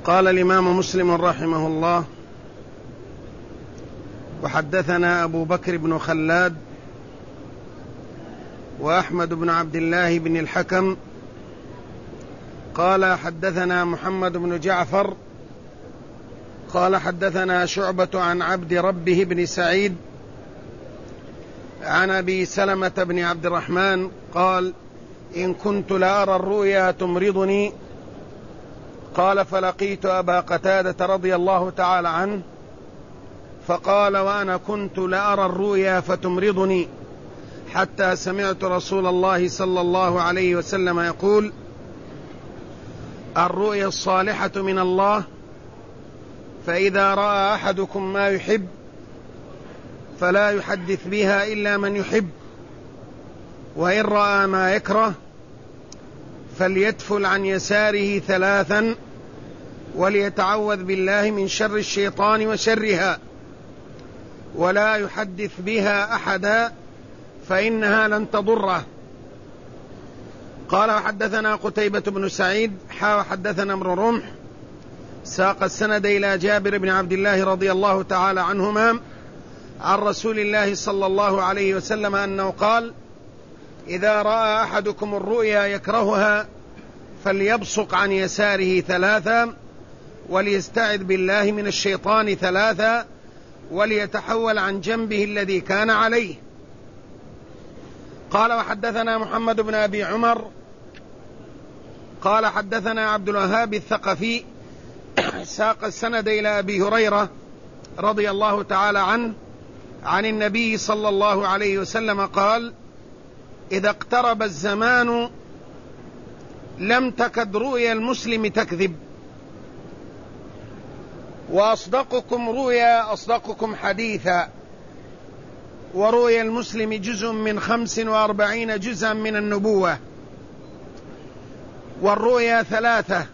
قال الإمام مسلم رحمه الله: وحدثنا أبو بكر بن خلاد وأحمد بن عبد الله بن الحكم قال حدثنا محمد بن جعفر قال حدثنا شعبة عن عبد ربه بن سعيد عن أبي سلمة بن عبد الرحمن قال: إن كنت لأرى الرؤيا تمرضني. قال: فلقيت أبا قتادة رضي الله تعالى عنه فقال: وأنا كنت لأرى الرؤيا فتمرضني، حتى سمعت رسول الله صلى الله عليه وسلم يقول: الرؤيا الصالحة من الله، فإذا رأى أحدكم ما يحب فلا يحدث بها إلا من يحب، وإن رأى ما يكره فليتفل عن يساره 3 وليتعوذ بالله من شر الشيطان وشرها، ولا يحدث بها أحدا فإنها لن تضره. قال: وحدثنا قتيبة بن سعيد حدثنا امر رمح ساق السند إلى جابر بن عبد الله رضي الله تعالى عنهما عن رسول الله صلى الله عليه وسلم أنه قال: إذا رأى أحدكم الرؤيا يكرهها فليبصق عن يساره 3 وليستعذ بالله من الشيطان 3 وليتحول عن جنبه الذي كان عليه. قال: وحدثنا محمد بن أبي عمر قال حدثنا عبد الوهاب الثقفي ساق السند إلى أبي هريرة رضي الله تعالى عنه عن النبي صلى الله عليه وسلم قال: إذا اقترب الزمان لم تكد رؤيا المسلم تكذب، وأصدقكم رؤيا أصدقكم حديثا، ورؤيا المسلم جزء من 45 جزءا من النبوة، والرؤيا 3: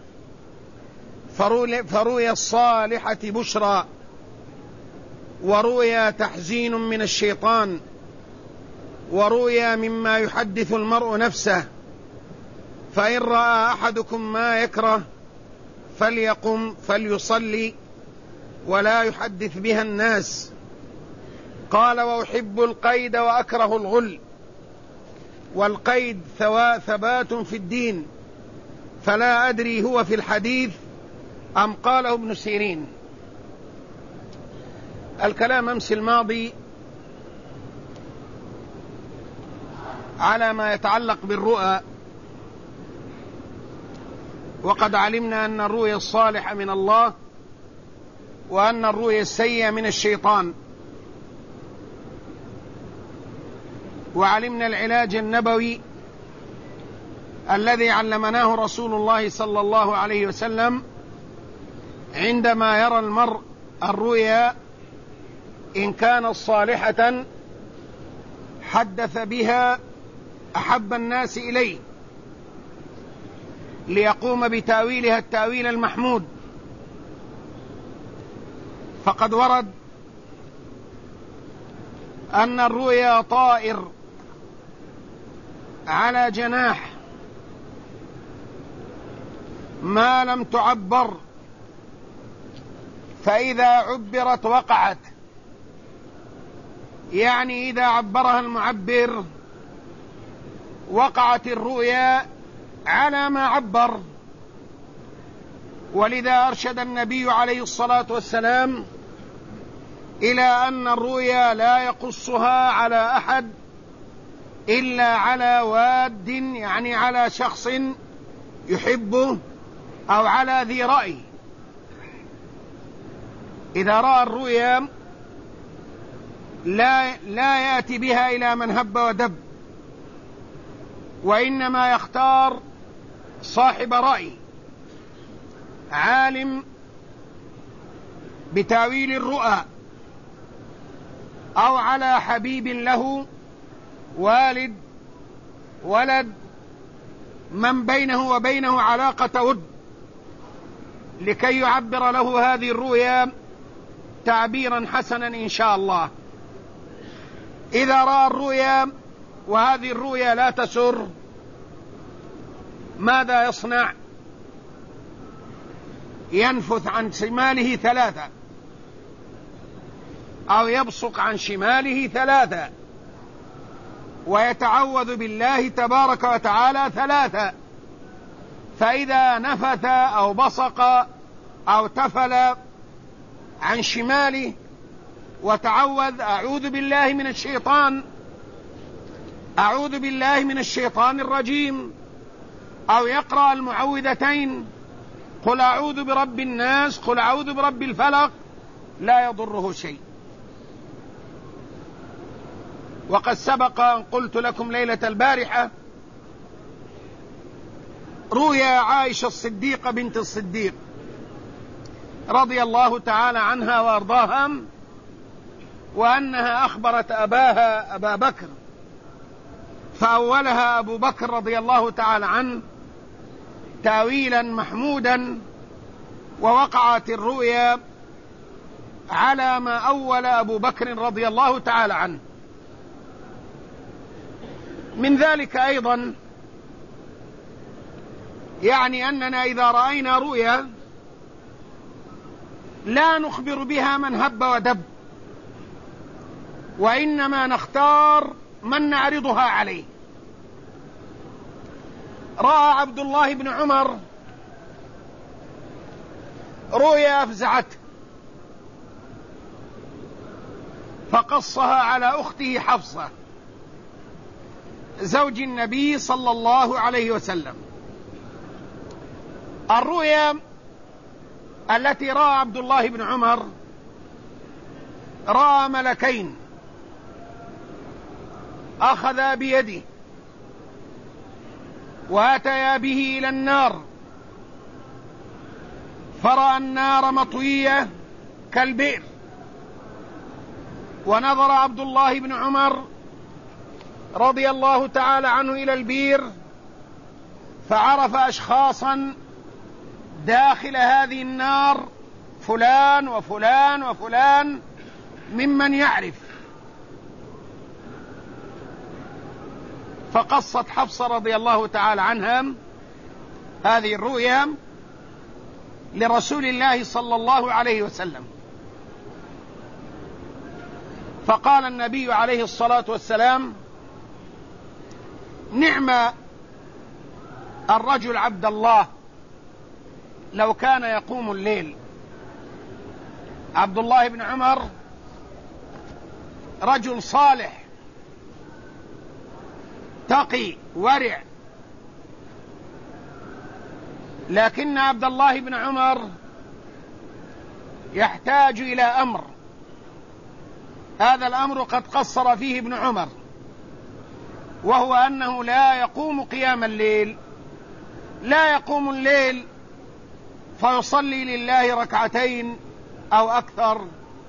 فرؤيا الصالحة بشرى، ورؤيا تحزين من الشيطان، ورؤيا مما يحدث المرء نفسه، فإن رأى أحدكم ما يكره فليقم فليصلي ولا يحدث بها الناس. قال: وأحب القيد وأكره الغل، والقيد ثبات في الدين، فلا أدري هو في الحديث أم قاله ابن سيرين. الكلام أمس الماضي على ما يتعلق بالرؤى، وقد علمنا أن الرؤيا الصالحة من الله وأن الرؤيا السيئة من الشيطان، وعلمنا العلاج النبوي الذي علمناه رسول الله صلى الله عليه وسلم عندما يرى المرء الرؤيا إن كانت صالحة حدث بها أحب الناس إليه ليقوم بتاويلها التاويل المحمود. فقد ورد أن الرؤيا طائر على جناح ما لم تعبر، فإذا عبرت وقعت، يعني إذا عبرها المعبر وقعت الرؤيا على ما عبر. ولذا أرشد النبي عليه الصلاة والسلام إلى أن الرؤيا لا يقصها على أحد إلا على واد، يعني على شخص يحبه أو على ذي رأي. إذا رأى الرؤيا لا يأتي بها إلى من هب ودب، وإنما يختار صاحب رأي عالم بتاويل الرؤى، أو على حبيب له، والد، ولد، من بينه وبينه علاقة ود، لكي يعبر له هذه الرؤيا تعبيرا حسنا إن شاء الله. إذا رأى الرؤيا وهذه الرؤيا لا تسر ماذا يصنع؟ ينفث عن شماله 3 أو يبصق عن شماله 3 ويتعوذ بالله تبارك وتعالى 3. فإذا نفث أو بصق أو تفل عن شماله وتعوذ أعوذ بالله من الشيطان الرجيم، أو يقرأ المعوذتين قل أعوذ برب الناس قل أعوذ برب الفلق، لا يضره شيء. وقد سبق أن قلت لكم ليلة البارحة روي عائشة الصديقة بنت الصديق رضي الله تعالى عنها وأرضاها وأنها أخبرت أباها أبا بكر، فأولها أبو بكر رضي الله تعالى عنه تأويلا محمودا، ووقعت الرؤيا على ما أول أبو بكر رضي الله تعالى عنه. من ذلك أيضا يعني أننا إذا رأينا رؤيا لا نخبر بها من هب ودب، وإنما نختار من نعرضها عليه. رأى عبد الله بن عمر رؤيا أفزعته فقصها على أخته حفصة زوج النبي صلى الله عليه وسلم. الرؤيا التي رأى عبد الله بن عمر رأى ملكين أخذا بيده وأتيا به إلى النار، فرأى النار مطوية كالبئر، ونظر عبد الله بن عمر رضي الله تعالى عنه إلى البئر فعرف أشخاصا داخل هذه النار، فلان وفلان وفلان ممن يعرف. فقصت حفصة رضي الله تعالى عنها هذه الرؤيا لرسول الله صلى الله عليه وسلم، فقال النبي عليه الصلاة والسلام: نعم الرجل عبد الله لو كان يقوم الليل. عبد الله بن عمر رجل صالح تقي ورع، لكن عبد الله بن عمر يحتاج إلى أمر، هذا الأمر قد قصر فيه ابن عمر، وهو أنه لا يقوم قيام الليل، لا يقوم الليل فيصلي لله ركعتين أو أكثر.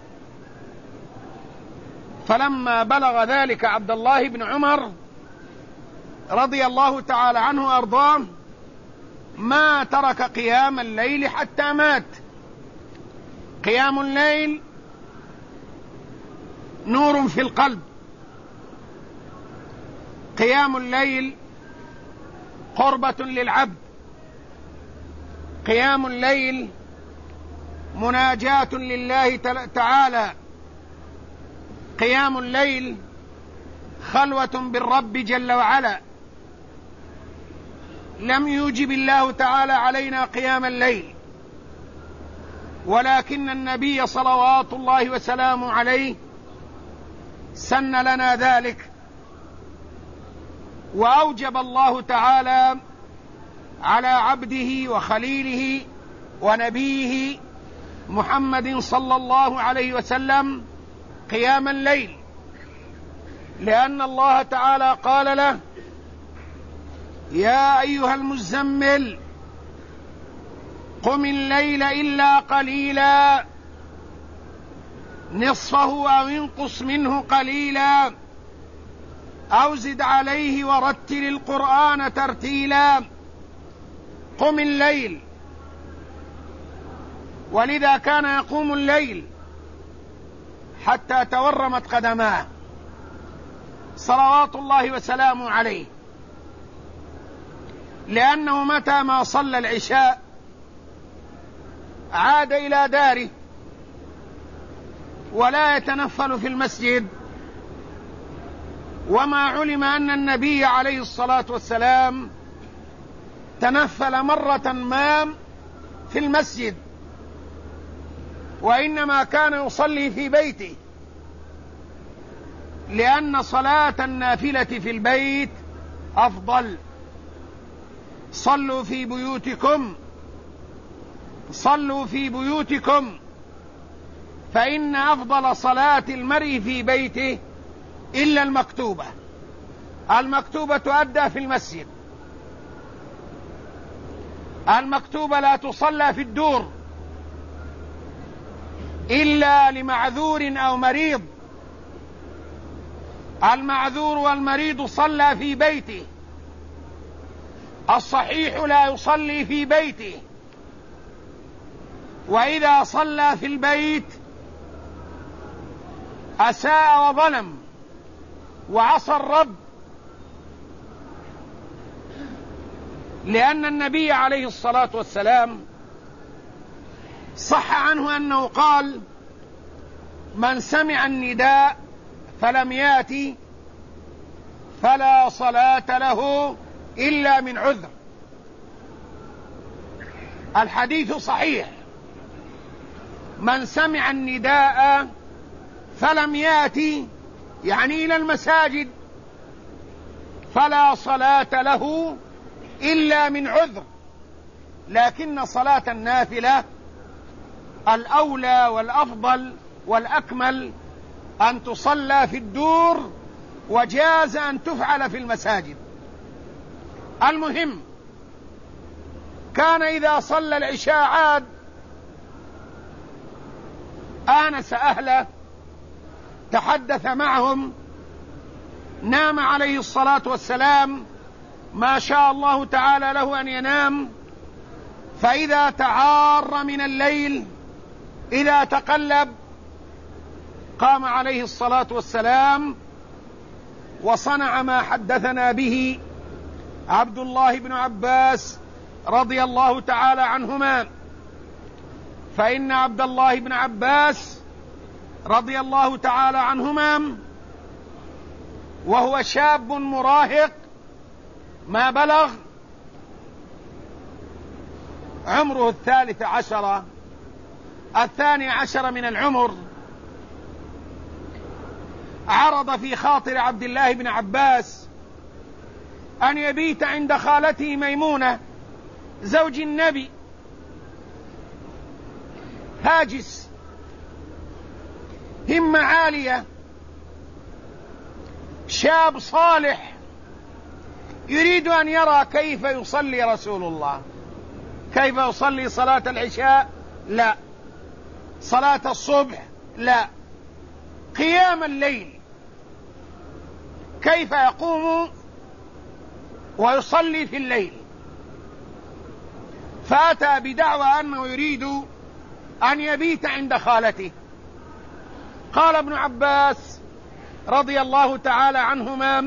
فلما بلغ ذلك عبد الله بن عمر رضي الله تعالى عنه وأرضاه ما ترك قيام الليل حتى مات. قيام الليل نور في القلب، قيام الليل قربة للعبد، قيام الليل مناجاة لله تعالى، قيام الليل خلوة بالرب جل وعلا. لم يوجب الله تعالى علينا قيام الليل، ولكن النبي صلوات الله وسلامه عليه سن لنا ذلك، وأوجب الله تعالى على عبده وخليله ونبيه محمد صلى الله عليه وسلم قيام الليل، لأن الله تعالى قال له: يا أيها المزمل قم الليل إلا قليلا نصفه أو انقص منه قليلا أو زد عليه ورتل القرآن ترتيلا. قم الليل، ولذا كان يقوم الليل حتى تورمت قدماه صلوات الله وسلامه عليه، لأنه متى ما صلى العشاء عاد إلى داره ولا يتنفل في المسجد، وما علم أن النبي عليه الصلاة والسلام تنفل مرة ما في المسجد، وإنما كان يصلي في بيته، لأن صلاة النافلة في البيت أفضل. صلوا في بيوتكم، صلوا في بيوتكم، فإن أفضل صلاة المرء في بيته إلا المكتوبة. المكتوبة تؤدى في المسجد، المكتوبة لا تصلى في الدور إلا لمعذور أو مريض. المعذور والمريض صلى في بيته، الصحيح لا يصلي في بيته. وإذا صلى في البيت أساء وظلم وعصى الرب، لأن النبي عليه الصلاة والسلام صح عنه أنه قال: من سمع النداء فلم يأتي فلا صلاة له إلا من عذر. الحديث صحيح، من سمع النداء فلم يأتي يعني إلى المساجد فلا صلاة له إلا من عذر. لكن صلاة النافلة الأولى والأفضل والأكمل أن تصلى في الدور، وجاز أن تفعل في المساجد. المهم، كان إذا صلى العشاء عاد آنس أهله، تحدث معهم، نام عليه الصلاة والسلام ما شاء الله تعالى له أن ينام. فإذا تعار من الليل، إذا تقلب، قام عليه الصلاة والسلام وصنع ما حدثنا به عبد الله بن عباس رضي الله تعالى عنهما. فإن عبد الله بن عباس رضي الله تعالى عنهما وهو شاب مراهق ما بلغ عمره 13 12 من العمر، عرض في خاطر عبد الله بن عباس أن يبيت عند خالته ميمونة زوج النبي. هاجس، همة عالية، شاب صالح، يريد أن يرى كيف يصلي رسول الله، كيف يصلي صلاة العشاء، لا، صلاة الصبح لا، قيام الليل كيف يقوم ويصلي في الليل. فأتى بدعوى أنه يريد أن يبيت عند خالته. قال ابن عباس رضي الله تعالى عنهما: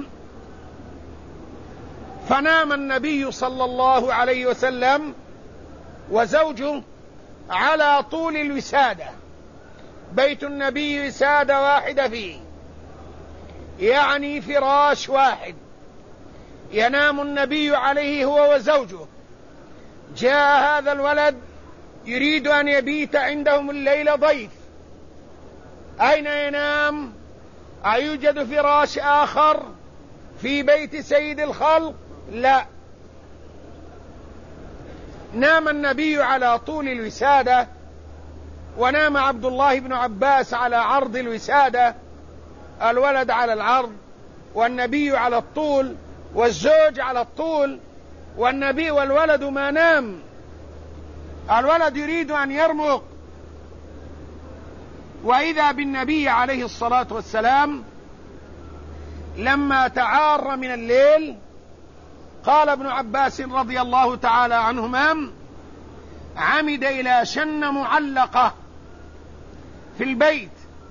فنام النبي صلى الله عليه وسلم وزوجه على طول الوسادة، بيت النبي وسادة واحدة فيه، يعني فراش واحد ينام النبي عليه هو وزوجه. جاء هذا الولد يريد أن يبيت عندهم الليلة ضيف، أين ينام؟ أيوجد فراش آخر في بيت سيد الخلق؟ لا، نام النبي على طول الوسادة، ونام عبد الله بن عباس على عرض الوسادة، الولد على العرض والنبي على الطول والزوج على الطول، والنبي والولد ما نام. الولد يريد أن يرمق، وإذا بالنبي عليه الصلاة والسلام لما تعار من الليل، قال ابن عباس رضي الله تعالى عنهما: عمد إلى شنة معلقة في البيت،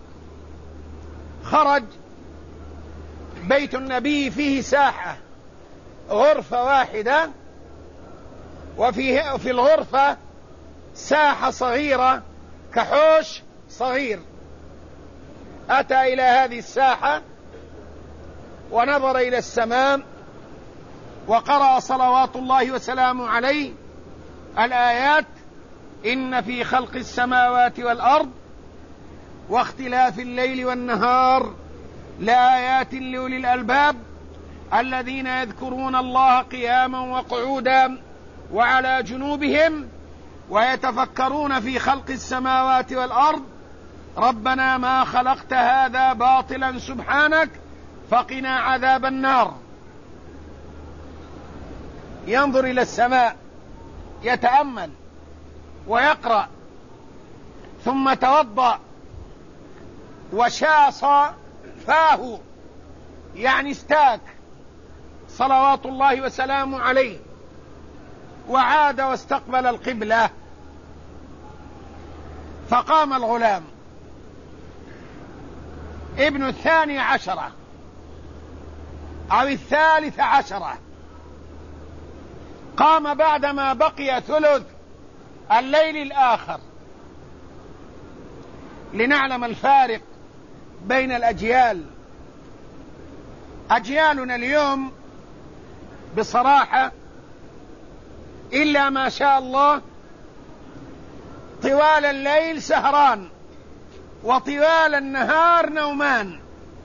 خرج، بيت النبي فيه ساحة، غرفة واحدة، وفي الغرفة ساحة صغيرة كحوش صغير، أتى إلى هذه الساحة ونظر إلى السماء وقرأ صلوات الله وسلامه عليه الآيات: إن في خلق السماوات والأرض واختلاف الليل والنهار لآيات لأولي الألباب الذين يذكرون الله قياما وقعودا وعلى جنوبهم ويتفكرون في خلق السماوات والأرض ربنا ما خلقت هذا باطلا سبحانك فقنا عذاب النار. ينظر إلى السماء يتأمل ويقرأ، ثم توضأ وشاص فاه، يعني استاك صلوات الله وسلامه عليه، وعاد واستقبل القبلة. فقام الغلام ابن 12 أو 13، قام بعدما بقي ثلث الليل الآخر. لنعلم الفارق بين الأجيال. أجيالنا اليوم بصراحة إلا ما شاء الله طوال الليل سهران وطوال النهار نومان،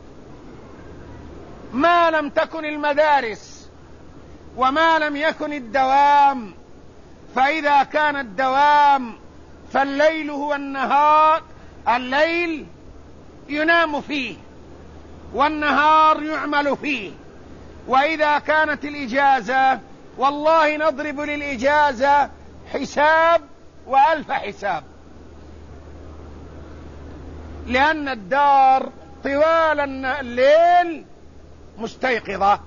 ما لم تكن المدارس وما لم يكن الدوام. فإذا كان الدوام فالليل هو النهار، الليل ينام فيه والنهار يعمل فيه. وإذا كانت الإجازة والله نضرب للإجازة حساب وألف حساب، لأن الدار طوال الليل مستيقظة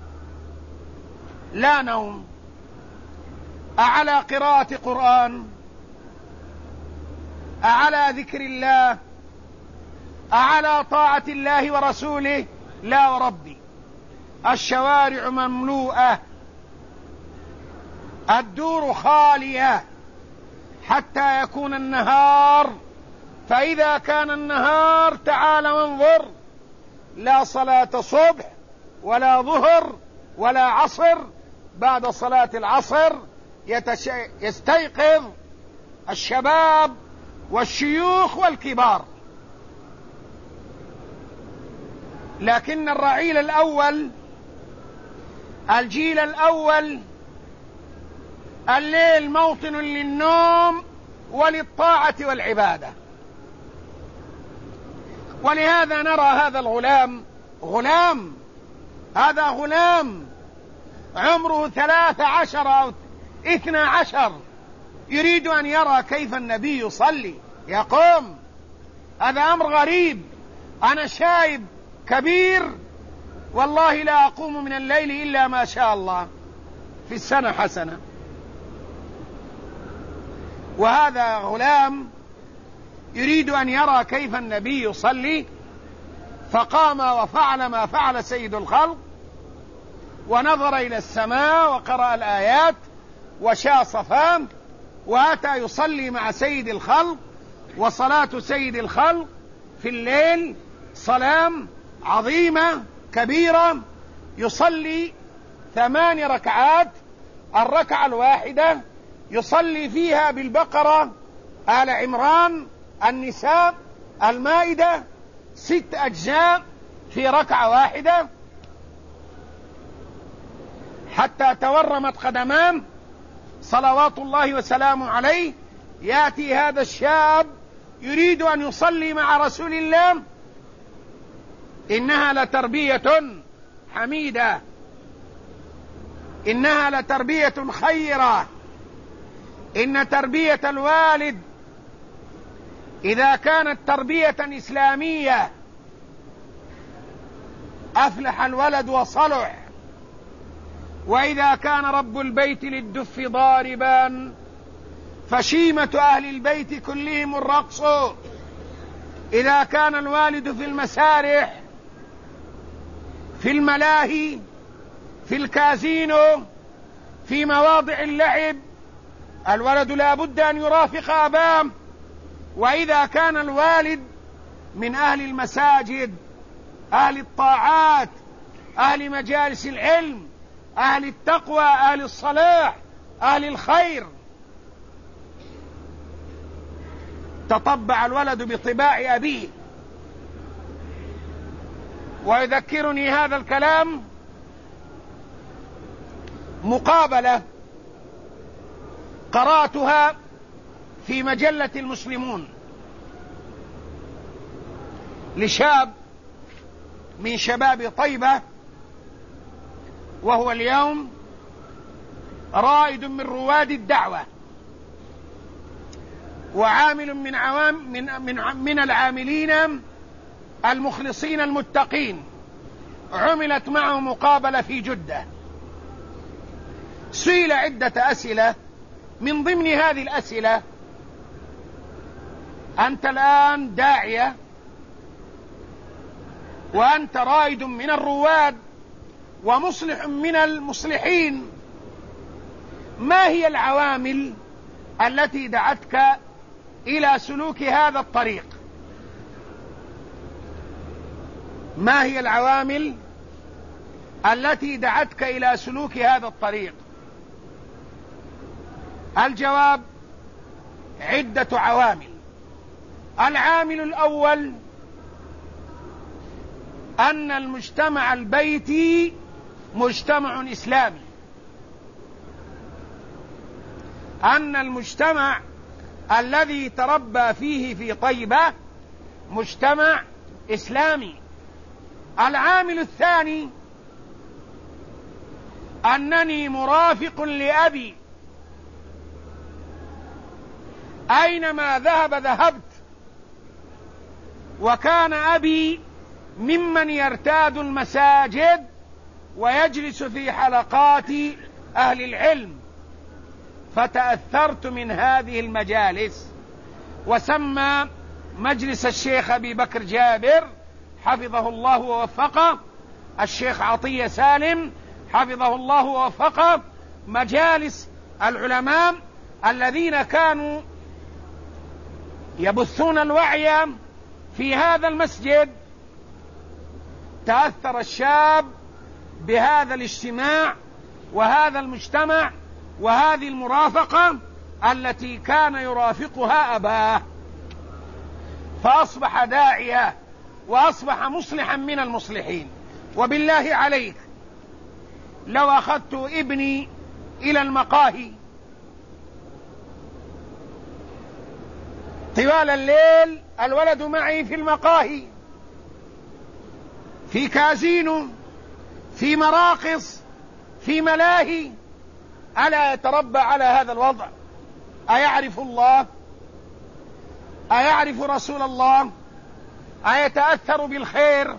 لا نوم، أعلى قراءة قرآن، أعلى ذكر الله، أعلى طاعة الله ورسوله. لا وربي الشوارع مملوءة، الدور خالية حتى يكون النهار. فإذا كان النهار تعال وانظر، لا صلاة صبح ولا ظهر ولا عصر. بعد صلاة العصر يستيقظ الشباب والشيوخ والكبار، لكن الرعيل الأول، الجيل الأول، الليل موطن للنوم وللطاعة والعبادة. ولهذا نرى هذا الغلام، هذا غلام عمره 13 أو 12، يريد أن يرى كيف النبي يصلي يقوم. هذا أمر غريب. أنا شايب كبير والله لا أقوم من الليل إلا ما شاء الله، في السنة حسنة. وهذا غلام يريد أن يرى كيف النبي يصلي، فقام وفعل ما فعل سيد الخلق، ونظر إلى السماء وقرأ الآيات وشاص فاه، وأتى يصلي مع سيد الخلق. وصلاة سيد الخلق في الليل صلاة عظيمة كبيرة، يصلي 8 ركعات، الركعة الواحدة يصلي فيها بالبقرة، آل عمران، النساء، المائدة، 6 أجزاء في ركعة واحدة، حتى تورمت قدماه صلوات الله وسلامه عليه. يأتي هذا الشاب يريد أن يصلي مع رسول الله. إنها لتربية حميدة، إنها لتربية خيرة. إن تربية الوالد إذا كانت تربية إسلامية أفلح الولد وصلح. وإذا كان رب البيت للدف ضاربا فشيمة أهل البيت كلهم الرقص. إذا كان الوالد في المسارح، في الملاهي، في الكازينو، في مواضع اللعب، الولد لا بد أن يرافق أباه، وإذا كان الوالد من أهل المساجد، أهل الطاعات، أهل مجالس العلم، أهل التقوى، أهل الصلاح، أهل الخير، تطبع الولد بطباع أبيه. ويذكرني هذا الكلام مقابلة قرأتها في مجلة المسلمون لشاب من شباب طيبة، وهو اليوم رائد من رواد الدعوة وعامل من العاملين المخلصين المتقين. عملت معه مقابلة في جدة، سئل عدة أسئلة. من ضمن هذه الأسئلة: أنت الآن داعية وأنت رائد من الرواد ومصلح من المصلحين، ما هي العوامل التي دعتك إلى سلوك هذا الطريق؟ ما هي العوامل التي دعتك إلى سلوك هذا الطريق؟ الجواب: عدة عوامل. العامل الأول أن المجتمع البيتي مجتمع إسلامي، أن المجتمع الذي تربى فيه في طيبة مجتمع إسلامي. العامل الثاني أنني مرافق لأبي، أينما ذهب ذهبت، وكان أبي ممن يرتاد المساجد ويجلس في حلقات أهل العلم، فتأثرت من هذه المجالس. وسمى مجلس الشيخ أبي بكر جابر حفظه الله ووفقه، الشيخ عطية سالم حفظه الله ووفقه، مجالس العلماء الذين كانوا يبثون الوعي في هذا المسجد. تأثر الشاب بهذا الاجتماع وهذا المجتمع وهذه المرافقة التي كان يرافقها أباه، فأصبح داعية وأصبح مصلحا من المصلحين. وبالله عليك، لو أخذت ابني إلى المقاهي طوال الليل، الولد معي في المقاهي، في كازينو، في مراقص، في ملاهي، ألا يتربى على هذا الوضع؟ أيعرف الله؟ أيعرف رسول الله؟ أيتأثر بالخير؟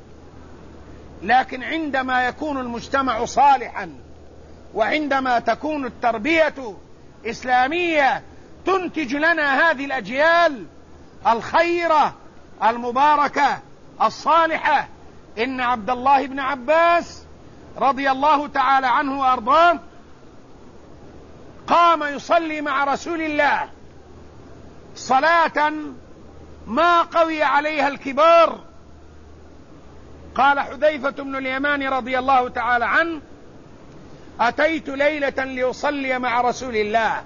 لكن عندما يكون المجتمع صالحا، وعندما تكون التربية إسلامية، تنتج لنا هذه الأجيال الخيرة المباركة الصالحة. إن عبد الله بن عباس رضي الله تعالى عنه وأرضاه قام يصلي مع رسول الله صلاة ما قوي عليها الكبار. قال حذيفة بن اليمان رضي الله تعالى عنه: أتيت ليلة لأصلي مع رسول الله،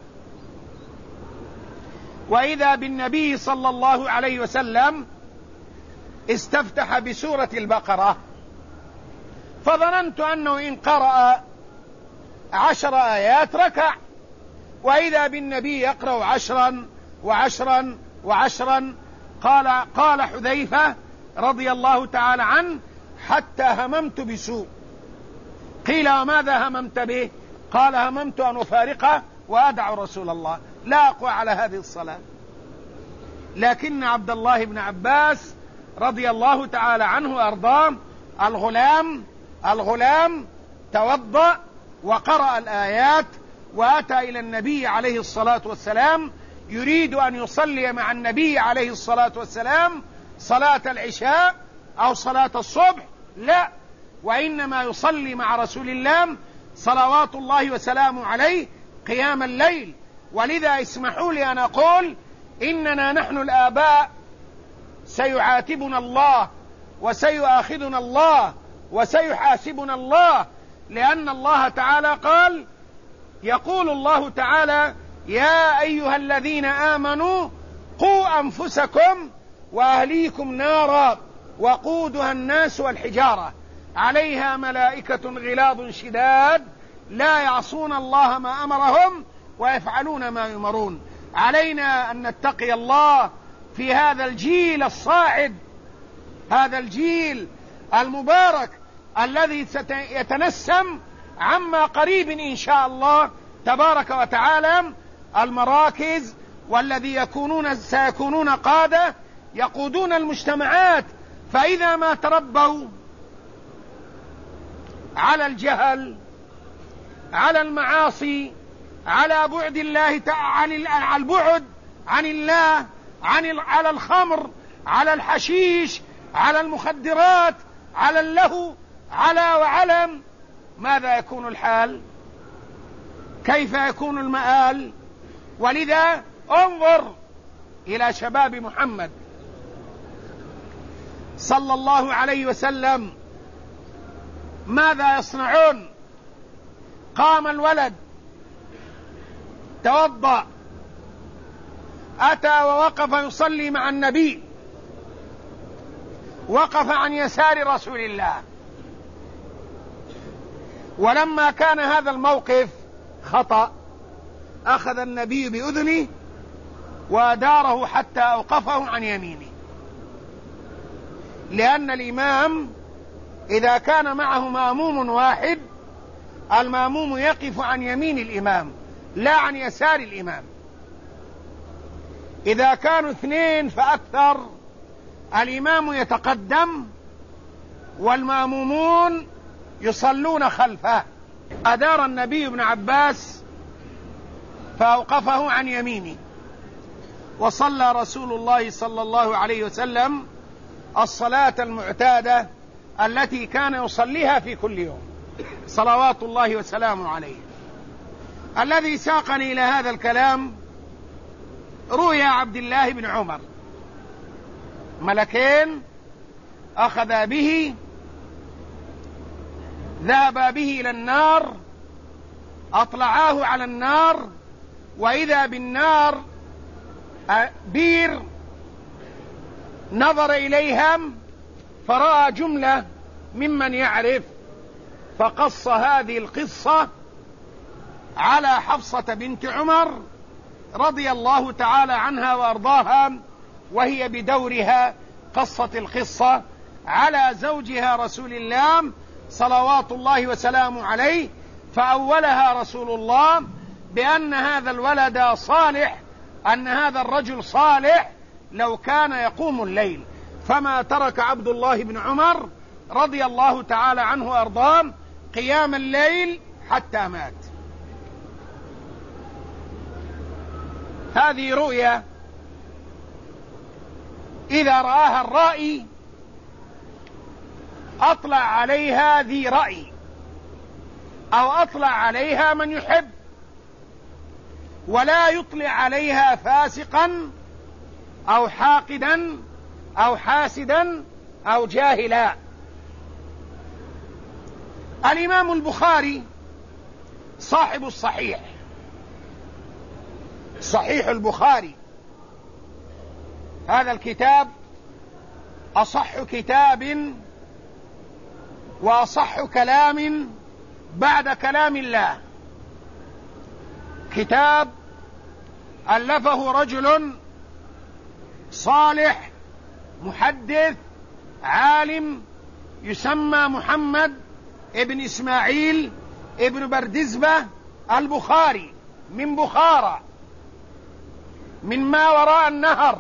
وإذا بالنبي صلى الله عليه وسلم استفتح بسورة البقرة، فظننت أنه إن قرأ 10 آيات ركع، وإذا بالنبي يقرأ 10 و10 و10. قال حذيفة رضي الله تعالى عنه: حتى هممت بسوء. قيل: وماذا هممت به؟ قال: هممت أن أفارقه وأدع رسول الله، لا أقوى على هذه الصلاة. لكن عبد الله بن عباس رضي الله تعالى عنه وأرضاه الغلام توضأ وقرأ الآيات، وأتى إلى النبي عليه الصلاة والسلام يريد أن يصلي مع النبي عليه الصلاة والسلام صلاة العشاء أو صلاة الصبح، لا، وإنما يصلي مع رسول الله صلوات الله وسلامه عليه قيام الليل. ولذا اسمحوا لي أن أقول إننا نحن الآباء سيعاتبنا الله وسيؤاخذنا الله وسيحاسبنا الله، لأن الله تعالى قال، يقول الله تعالى: يا أيها الذين آمنوا قوا أنفسكم وأهليكم نارا وقودها الناس والحجارة عليها ملائكة غلاظ شداد لا يعصون الله ما أمرهم ويفعلون ما يؤمرون. علينا أن نتقي الله في هذا الجيل الصاعد، هذا الجيل المبارك الذي يتنسم عما قريب إن شاء الله تبارك وتعالى المراكز، والذي سيكونون قادة يقودون المجتمعات. فإذا ما تربوا على الجهل، على المعاصي، على بعد الله، على البعد عن الله، على الخمر، على الحشيش، على المخدرات، على اللهو، على وعلم، ماذا يكون الحال؟ كيف يكون المآل؟ ولذا انظر إلى شباب محمد صلى الله عليه وسلم ماذا يصنعون. قام الولد توضأ، أتى ووقف يصلي مع النبي، وقف عن يسار رسول الله، ولما كان هذا الموقف خطأ أخذ النبي بأذنه وأداره حتى أوقفه عن يمينه، لأن الإمام إذا كان معه مأموم واحد المأموم يقف عن يمين الإمام لا عن يسار الإمام. إذا كانوا 2 فأكثر الإمام يتقدم والمأمومون يصلون خلفه. أدار النبي ابن عباس فأوقفه عن يمينه، وصلى رسول الله صلى الله عليه وسلم الصلاة المعتادة التي كان يصليها في كل يوم صلوات الله وسلامه عليه. الذي ساقني إلى هذا الكلام رؤيا عبد الله بن عمر، ملكين أخذا به، ذهبا به إلى النار، أطلعاه على النار، وإذا بالنار بير، نظر إليها فرأى جملة ممن يعرف، فقص هذه القصة على حفصة بنت عمر رضي الله تعالى عنها وأرضاها، وهي بدورها قصت القصة على زوجها رسول الله صلوات الله وسلامه عليه، فأولها رسول الله بأن هذا الولد صالح، أن هذا الرجل صالح لو كان يقوم الليل، فما ترك عبد الله بن عمر رضي الله تعالى عنه وأرضاه قيام الليل حتى مات. هذه رؤيا إذا رآها الرائي أطلع عليها ذي رأي، أو أطلع عليها من يحب، ولا يطلع عليها فاسقا أو حاقدا أو حاسدا أو جاهلا. الإمام البخاري صاحب الصحيح، صحيح البخاري، هذا الكتاب أصح كتاب وأصح كلام بعد كلام الله، كتاب ألفه رجل صالح محدث عالم يسمى محمد ابن إسماعيل ابن بردزبة البخاري من بخارى، من ما وراء النهر.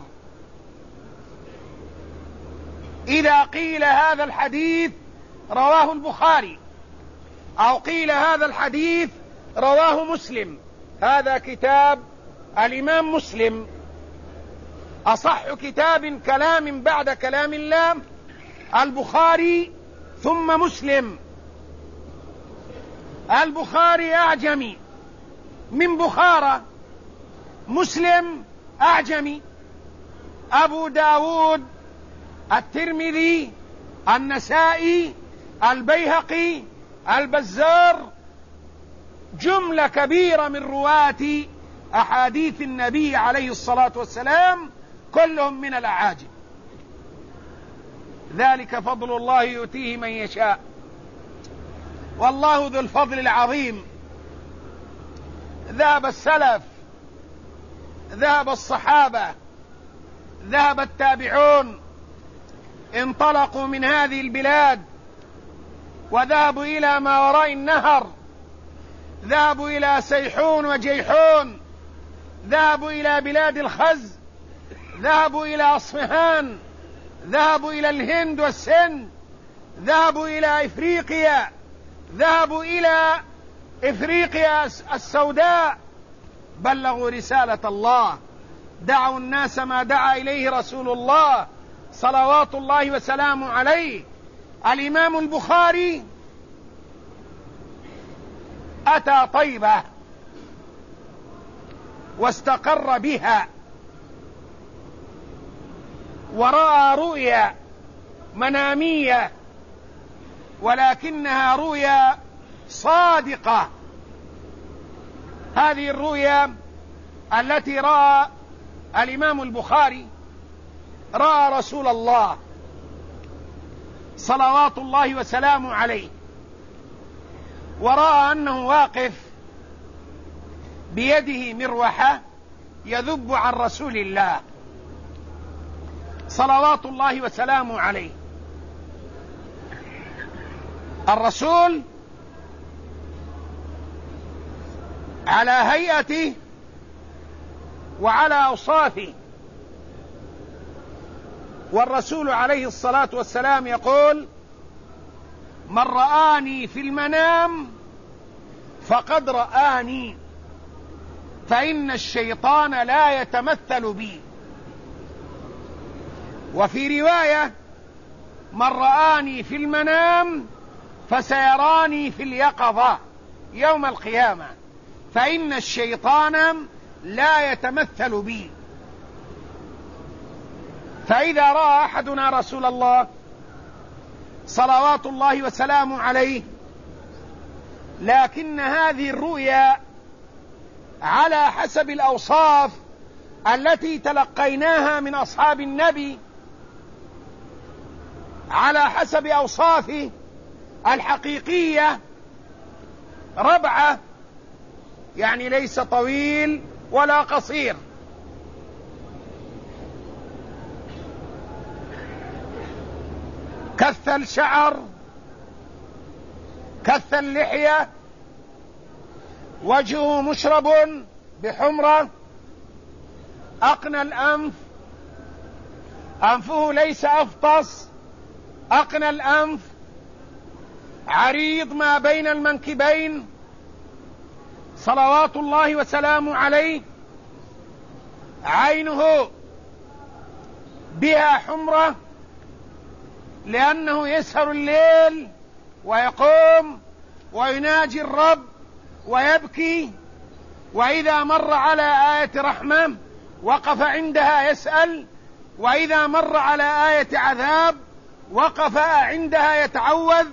إذا قيل هذا الحديث رواه البخاري، أو قيل هذا الحديث رواه مسلم، هذا كتاب الإمام مسلم، أصح كتاب كلام بعد كلام الله البخاري ثم مسلم. البخاري أعجمي من بخارى، مسلم أعجمي، أبو داود، الترمذي، النسائي، البيهقي، البزار، جملة كبيرة من رواة أحاديث النبي عليه الصلاة والسلام كلهم من الأعاجم. ذلك فضل الله يؤتيه من يشاء، والله ذو الفضل العظيم. ذهب السلف، ذهب الصحابة، ذهب التابعون، انطلقوا من هذه البلاد وذهبوا إلى ما وراء النهر، ذهبوا إلى سيحون وجيحون، ذهبوا إلى بلاد الخز، ذهبوا إلى أصفهان، ذهبوا إلى الهند والسند، ذهبوا إلى إفريقيا، ذهبوا إلى إفريقيا السوداء، بلغوا رسالة الله، دعوا الناس ما دعا إليه رسول الله صلوات الله وسلامه عليه. الإمام البخاري أتى طيبة واستقر بها ورأى رؤيا منامية، ولكنها رؤيا صادقة. هذه الرؤيا التي رأى الإمام البخاري، رأى رسول الله صلوات الله وسلامه عليه، ورأى أنه واقف بيده مروحة يذب عن رسول الله صلوات الله وسلامه عليه. الرسول على هيئته وعلى أوصافه، والرسول عليه الصلاة والسلام يقول: من رآني في المنام فقد رآني، فإن الشيطان لا يتمثل بي. وفي رواية: من رآني في المنام فسيراني في اليقظة يوم القيامة، فإن الشيطان لا يتمثل بي. فإذا رأى أحدنا رسول الله صلوات الله وسلامه عليه، لكن هذه الرؤيا على حسب الأوصاف التي تلقيناها من أصحاب النبي، على حسب أوصافه الحقيقية، ربعة، يعني ليس طويل ولا قصير، كث الشعر، كث اللحية، وجهه مشرب بحمرة، أقنى الأنف، أنفه ليس أفطس، أقنى الأنف، عريض ما بين المنكبين صلوات الله وسلامه عليه، عينه بها حمرة لأنه يسهر الليل ويقوم ويناجي الرب ويبكي، وإذا مر على آية رحمة وقف عندها يسأل، وإذا مر على آية عذاب وقف عندها يتعوذ.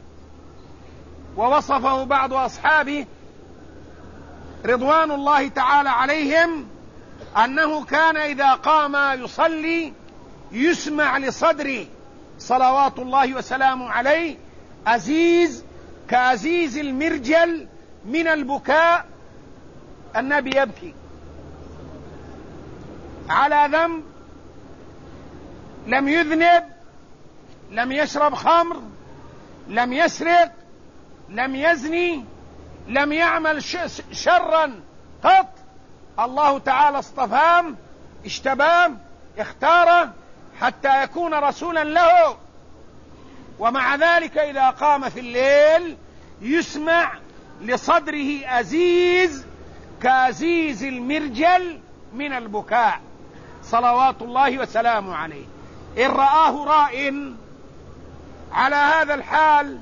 ووصفه بعض أصحابه رضوان الله تعالى عليهم أنه كان إذا قام يصلي يسمع لصدره صلوات الله وسلامه عليه أزيز كأزيز المرجل من البكاء. النبي يبكي على ذنب، لم يذنب، لم يشرب خمر، لم يسرق، لم يزني، لم يعمل شرا قط. الله تعالى اصطفاه، اشتباه، اختاره حتى يكون رسولا له، ومع ذلك إذا قام في الليل يسمع لصدره أزيز كأزيز المرجل من البكاء صلوات الله وسلامه عليه. إن رآه راء على هذا الحال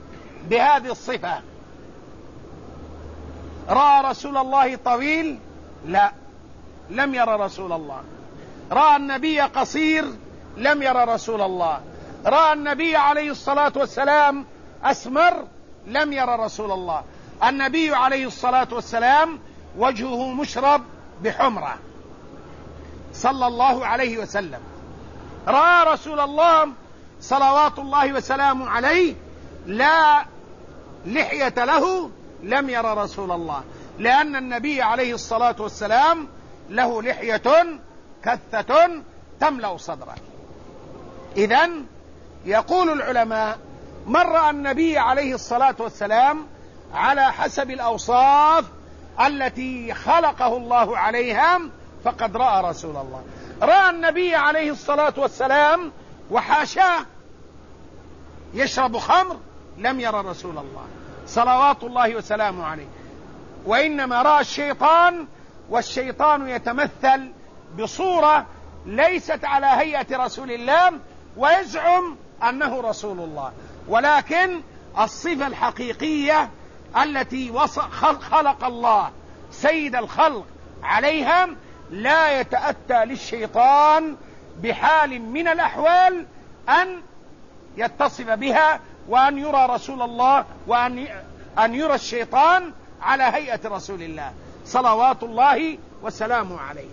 بهذه الصفة، رأى رسول الله طويل لا، لم يرى رسول الله. رأى النبي قصير، لم يرى رسول الله. رأى النبي عليه الصلاة والسلام أسمر، لم يرى رسول الله. النبي عليه الصلاة والسلام وجهه مشرب بحمرة صلى الله عليه وسلم. رأى رسول الله صلوات الله وسلامه عليه لا لحية له، لم يرى رسول الله، لأن النبي عليه الصلاة والسلام له لحية كثة تملأ صدره. إذن يقول العلماء: من رأى النبي عليه الصلاة والسلام على حسب الأوصاف التي خلقه الله عليها فقد رأى رسول الله. رأى النبي عليه الصلاة والسلام وحاشاه يشرب خمر، لم يرى رسول الله صلوات الله وسلامه عليه. وإنما رأى الشيطان، والشيطان يتمثل بصورة ليست على هيئة رسول الله ويزعم أنه رسول الله، ولكن الصفة الحقيقية التي خلق الله سيد الخلق عليها لا يتأتى للشيطان بحال من الأحوال أن يتصف بها، وأن يرى رسول الله، وأن يرى الشيطان على هيئة رسول الله صلوات الله وسلامه عليه.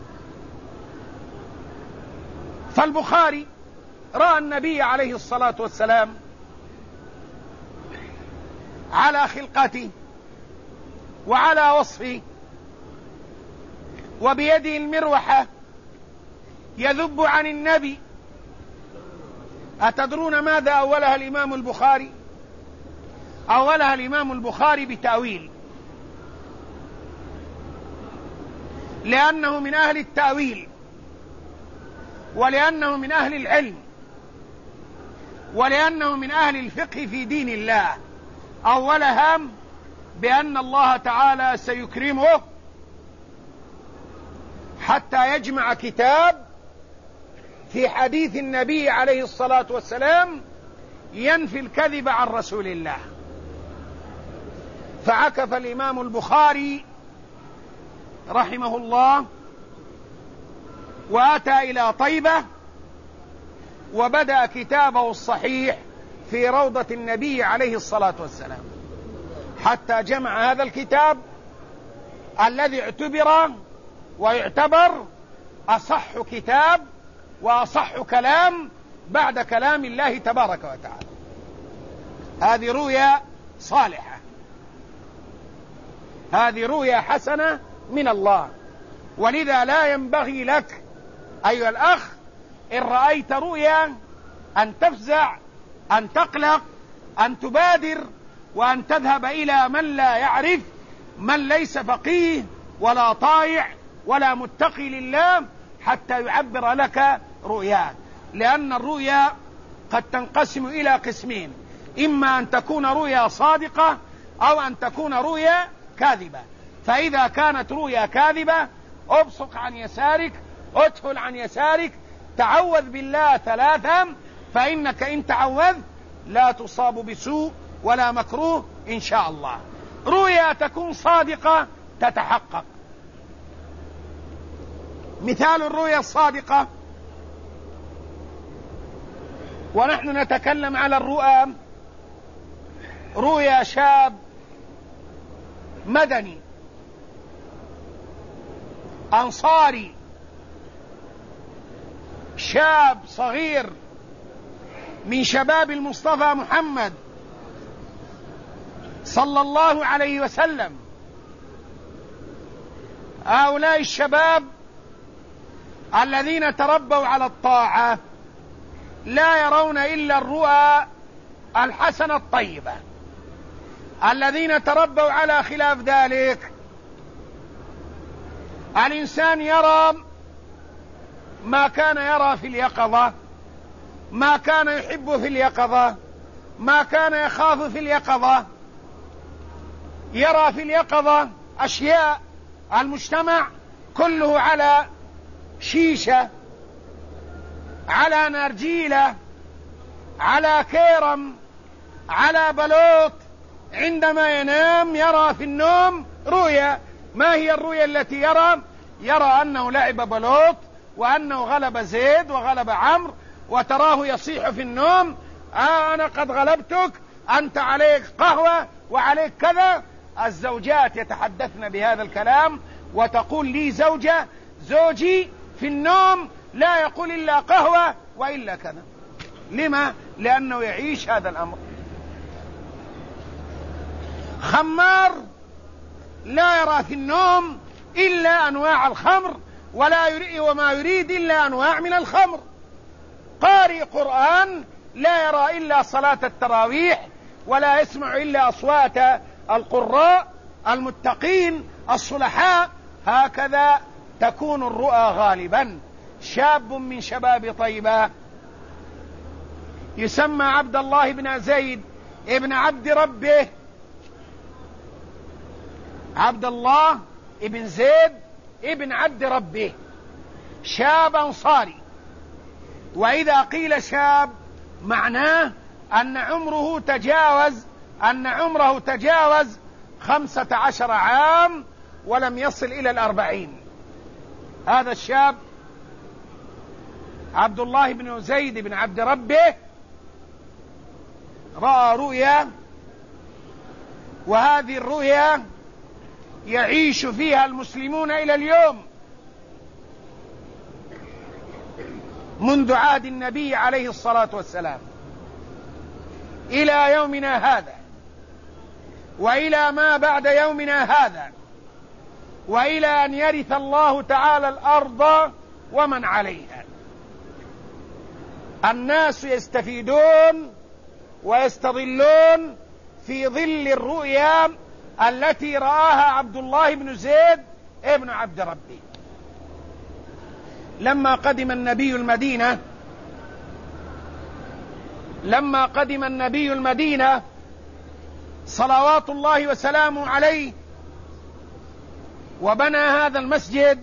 فالبخاري رأى النبي عليه الصلاة والسلام على خلقته وعلى وصفه، وبيده المروحة يذب عن النبي. أتدرون ماذا أولها الإمام البخاري؟ أولها الإمام البخاري بتأويل، لأنه من أهل التأويل، ولأنه من أهل العلم، ولأنه من أهل الفقه في دين الله. أولها بأن الله تعالى سيكرمه حتى يجمع كتاب في حديث النبي عليه الصلاة والسلام ينفي الكذب عن رسول الله. فعكف الإمام البخاري رحمه الله وأتى إلى طيبة وبدأ كتابه الصحيح في روضة النبي عليه الصلاة والسلام، حتى جمع هذا الكتاب الذي اعتبر ويعتبر أصح كتاب وأصح كلام بعد كلام الله تبارك وتعالى. هذه رؤيا صالحة، هذه رؤيا حسنة من الله. ولذا لا ينبغي لك أيها الأخ إن رأيت رؤيا أن تفزع، أن تقلق، أن تبادر، وأن تذهب إلى من لا يعرف، من ليس فقيه ولا طائع ولا متقي لله حتى يعبر لك رؤياه. لأن الرؤيا قد تنقسم إلى قسمين: إما أن تكون رؤيا صادقة أو أن تكون رؤيا كاذبة. فإذا كانت رؤيا كاذبة ابصق عن يسارك، ادخل عن يسارك، تعوذ بالله 3، فإنك إن تعوذ لا تصاب بسوء ولا مكروه إن شاء الله. رؤيا تكون صادقة تتحقق. مثال الرؤيا الصادقة، ونحن نتكلم على الرؤى، رؤيا شاب مدني أنصاري، شاب صغير من شباب المصطفى محمد صلى الله عليه وسلم. هؤلاء الشباب الذين تربوا على الطاعة لا يرون إلا الرؤى الحسنة الطيبة. الذين تربوا على خلاف ذلك، الإنسان يرى ما كان يرى في اليقظة، ما كان يحب في اليقظة، ما كان يخاف في اليقظة. يرى في اليقظة أشياء المجتمع كله على شيشة، على نرجيلة، على كيرم، على بلوط. عندما ينام يرى في النوم رؤيا، ما هي الرؤيا التي يرى أنه لعب بلوط، وأنه غلب زيد وغلب عمرو، وتراه يصيح في النوم: أنا قد غلبتك، أنت عليك قهوة وعليك كذا. الزوجات يتحدثن بهذا الكلام وتقول لي زوجي في النوم لا يقول إلا قهوة وإلا كذا. لما؟ لأنه يعيش هذا الأمر. خمار لا يرى في النوم إلا أنواع الخمر، وما يريد إلا أنواع من الخمر. قارئ قرآن لا يرى إلا صلاة التراويح، ولا يسمع إلا أصوات القراء المتقين الصلحاء. هكذا تكون الرؤى غالبا. شاب من شباب طيبة يسمى عبد الله بن زيد ابن عبد ربه، عبد الله ابن زيد ابن عبد ربه، شاب أنصاري. وإذا قيل شاب معناه أن عمره تجاوز 15 عام ولم يصل إلى 40. هذا الشاب عبد الله بن زيد بن عبد ربه رأى رؤيا، وهذه الرؤيا يعيش فيها المسلمون إلى اليوم منذ عهد النبي عليه الصلاة والسلام إلى يومنا هذا، وإلى ما بعد يومنا هذا، وإلى أن يرث الله تعالى الأرض ومن عليها. الناس يستفيدون ويستظلون في ظل الرؤيا التي رآها عبد الله بن زيد ابن عبد ربه. لما قدم النبي المدينة صلوات الله وسلامه عليه، وبنى هذا المسجد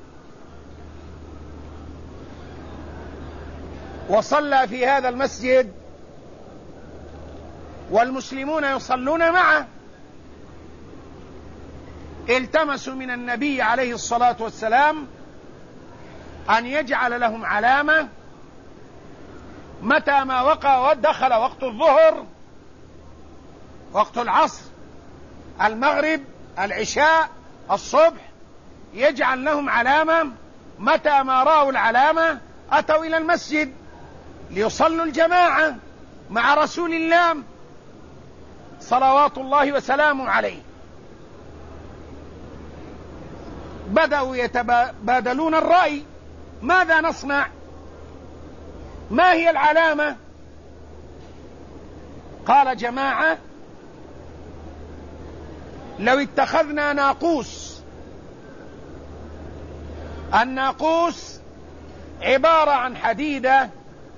وصلى في هذا المسجد، والمسلمون يصلون معه، التمسوا من النبي عليه الصلاة والسلام أن يجعل لهم علامة متى ما دخل وقت الظهر، وقت العصر، المغرب، العشاء، الصبح، يجعل لهم علامة. متى ما رأوا العلامة أتوا إلى المسجد ليصلوا الجماعة مع رسول الله صلوات الله وسلامه عليه. بدأوا يتبادلون الرأي: ماذا نصنع؟ ما هي العلامة؟ قال جماعة: لو اتخذنا ناقوس. الناقوس عبارة عن حديدة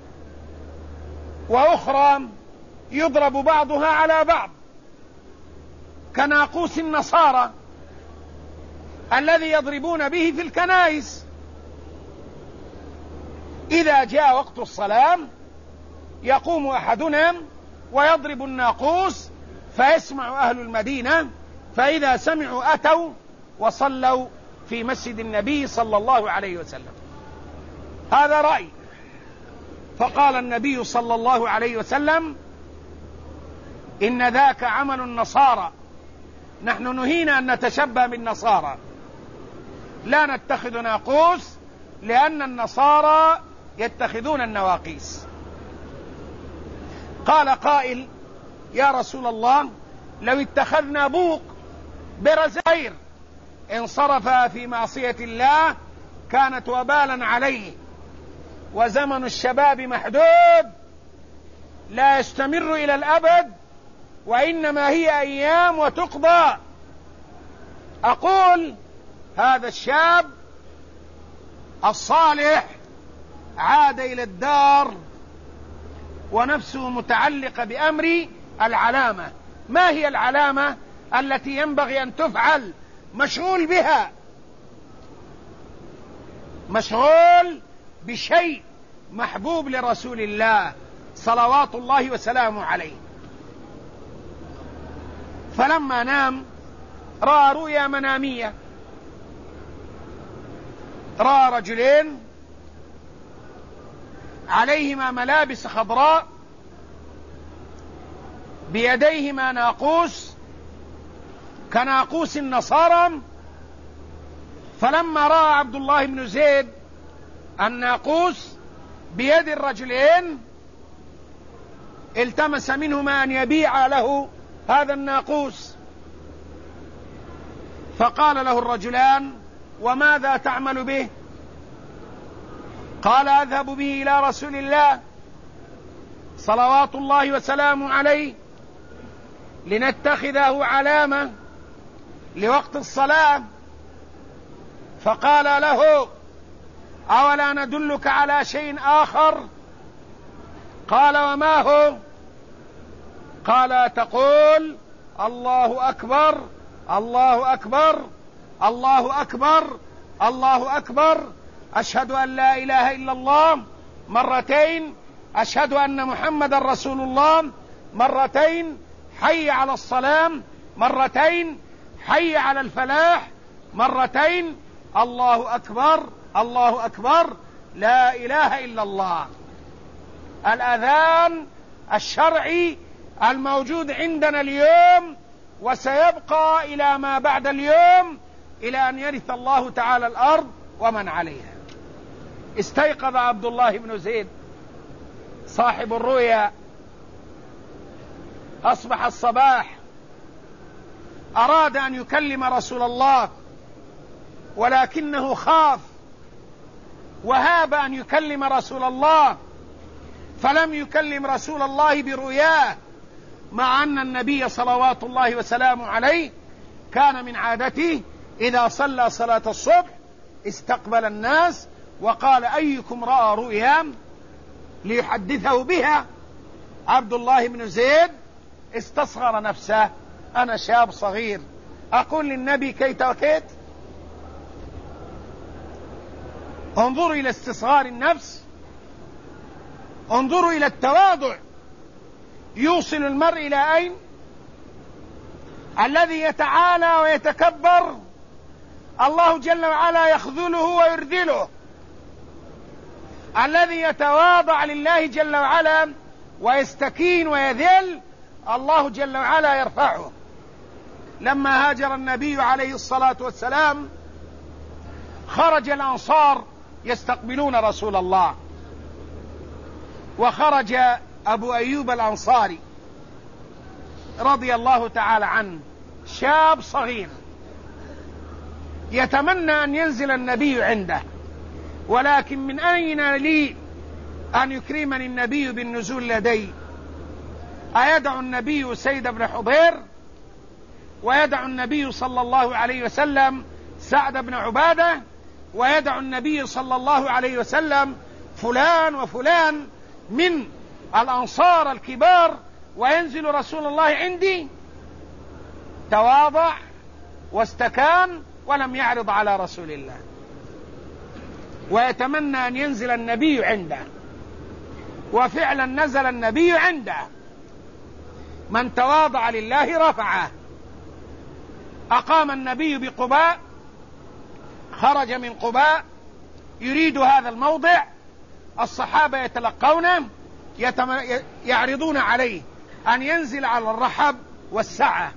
وأخرى يضرب بعضها على بعض، كناقوس النصارى الذي يضربون به في الكنائس. إذا جاء وقت الصلاة يقوم أحدنا ويضرب الناقوس فيسمع أهل المدينة، فإذا سمعوا أتوا وصلوا في مسجد النبي صلى الله عليه وسلم. هذا رأي. فقال النبي صلى الله عليه وسلم: إن ذاك عمل النصارى، نحن نهينا أن نتشبه بالنصارى، لا نتخذ ناقوس لأن النصارى يتخذون النواقيس. قال قائل: يا رسول الله، لو اتخذنا بوق برزير انصرف في معصية الله كانت وبالا عليه، وزمن الشباب محدود لا يستمر إلى الأبد، وإنما هي أيام وتقضى. أقول: هذا الشاب الصالح عاد إلى الدار ونفسه متعلقة بأمر العلامة. ما هي العلامة التي ينبغي أن تفعل؟ مشغول بها، مشغول بشيء محبوب لرسول الله صلوات الله وسلامه عليه. فلما نام رأى رؤيا منامية، رأى رجلين عليهما ملابس خضراء بيديهما ناقوس كناقوس النصارى. فلما رأى عبد الله بن زيد الناقوس بيد الرجلين التمس منهما أن يبيع له هذا الناقوس، فقال له الرجلان: وماذا تعمل به؟ قال: أذهب به إلى رسول الله صلوات الله وسلامه عليه لنتخذه علامة لوقت الصلاة. فقال له: أولا ندلك على شيء آخر؟ قال: وما هو؟ قال: تقول: الله أكبر الله أكبر الله أكبر الله أكبر، أشهد أن لا إله إلا الله مرتين، أشهد أن محمد رسول الله مرتين، حي على الصلاة مرتين، حي على الفلاح مرتين، الله أكبر الله أكبر، لا إله إلا الله. الأذان الشرعي الموجود عندنا اليوم وسيبقى إلى ما بعد اليوم إلى أن يرث الله تعالى الأرض ومن عليها. استيقظ عبد الله بن زيد صاحب الرؤيا، أصبح الصباح، أراد أن يكلم رسول الله ولكنه خاف وهاب أن يكلم رسول الله، فلم يكلم رسول الله برؤياه، مع أن النبي صلوات الله وسلامه عليه كان من عادته إذا صلى صلاة الصبح استقبل الناس وقال: أيكم رأى رؤيا ليحدثه بها. عبد الله بن زيد استصغر نفسه: أنا شاب صغير أقول للنبي كيت وكيت؟ انظروا إلى استصغار النفس، انظروا إلى التواضع يوصل المرء إلى أين. الذي يتعالى ويتكبر الله جل وعلا يخذله ويرذله، الذي يتواضع لله جل وعلا ويستكين ويذل الله جل وعلا يرفعه. لما هاجر النبي عليه الصلاة والسلام خرج الأنصار يستقبلون رسول الله، وخرج أبو أيوب الأنصاري رضي الله تعالى عنه، شاب صغير يتمنى أن ينزل النبي عنده، ولكن من أين لي أن يكرمني النبي بالنزول لدي؟ أيدع النبي سيد بن حضير، ويدع النبي صلى الله عليه وسلم سعد بن عبادة، ويدع النبي صلى الله عليه وسلم فلان وفلان من الأنصار الكبار وينزل رسول الله عندي؟ تواضع واستكان ولم يعرض على رسول الله، ويتمنى أن ينزل النبي عنده، وفعلا نزل النبي عنده. من تواضع لله رفعه. أقام النبي بقباء، خرج من قباء يريد هذا الموضع، الصحابة يتلقونه يعرضون عليه أن ينزل على الرحب والسعة،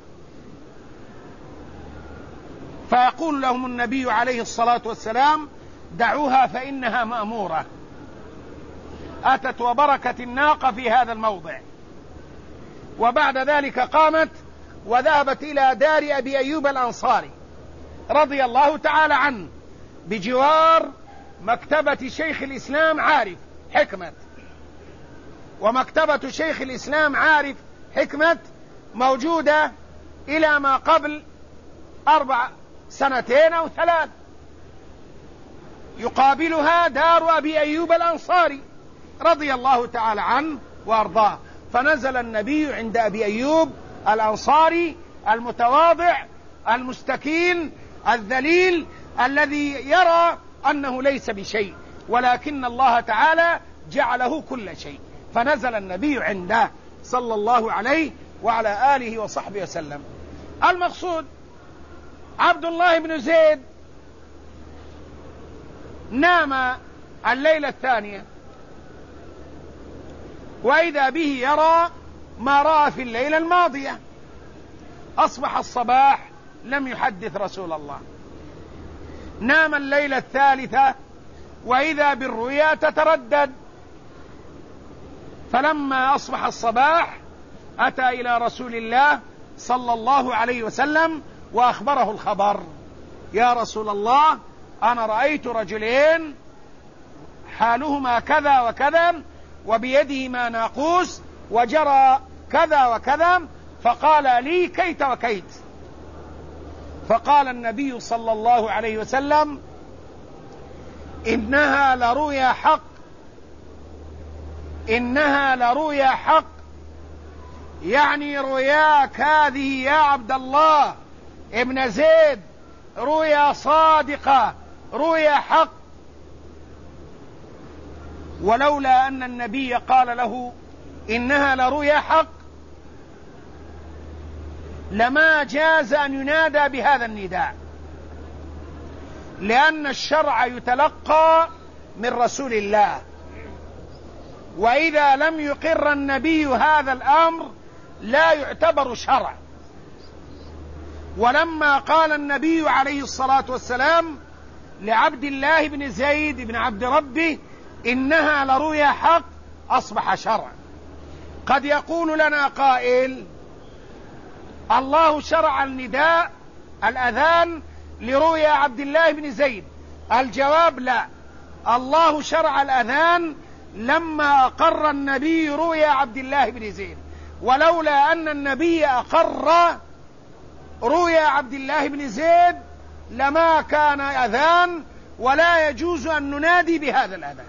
فيقول لهم النبي عليه الصلاة والسلام: دعوها فإنها مأمورة، أتت وبركت الناقة في هذا الموضع. وبعد ذلك قامت وذهبت إلى دار أبي أيوب الأنصاري رضي الله تعالى عنه بجوار مكتبة شيخ الإسلام عارف حكمة. ومكتبة شيخ الإسلام عارف حكمة موجودة إلى ما قبل 4 سنتين أو 3، يقابلها دار أبي أيوب الأنصاري رضي الله تعالى عنه وأرضاه. فنزل النبي عند أبي أيوب الأنصاري المتواضع المستكين الذليل الذي يرى أنه ليس بشيء، ولكن الله تعالى جعله كل شيء. فنزل النبي عنده صلى الله عليه وعلى آله وصحبه وسلم. المقصود عبد الله بن زيد نام الليلة الثانية، وإذا به يرى ما رأى في الليلة الماضية. أصبح الصباح لم يحدث رسول الله. نام الليلة الثالثة، وإذا بالرؤيا تتردد. فلما أصبح الصباح أتى إلى رسول الله صلى الله عليه وسلم وأخبره الخبر: يا رسول الله، أنا رأيت رجلين حالهما كذا وكذا، وبيدهما ناقوس، وجرى كذا وكذا، فقال لي كيت وكيت. فقال النبي صلى الله عليه وسلم: إنها لرؤيا حق، إنها لرؤيا حق، يعني رؤياك هذه يا عبد الله ابن زيد رؤيا صادقة، رؤيا حق. ولولا أن النبي قال له إنها لرؤيا حق لما جاز أن ينادى بهذا النداء، لأن الشرع يتلقى من رسول الله، وإذا لم يقر النبي هذا الأمر لا يعتبر شرع. ولما قال النبي عليه الصلاة والسلام لعبد الله بن زيد بن عبد ربه إنها لرؤيا حق أصبح شرع. قد يقول لنا قائل: الله شرع النداء الأذان لرؤيا عبد الله بن زيد. الجواب: لا، الله شرع الأذان لما أقر النبي رؤيا عبد الله بن زيد، ولولا أن النبي أقر رؤيا عبد الله بن زيد لما كان أذان، ولا يجوز أن ننادي بهذا الأذان.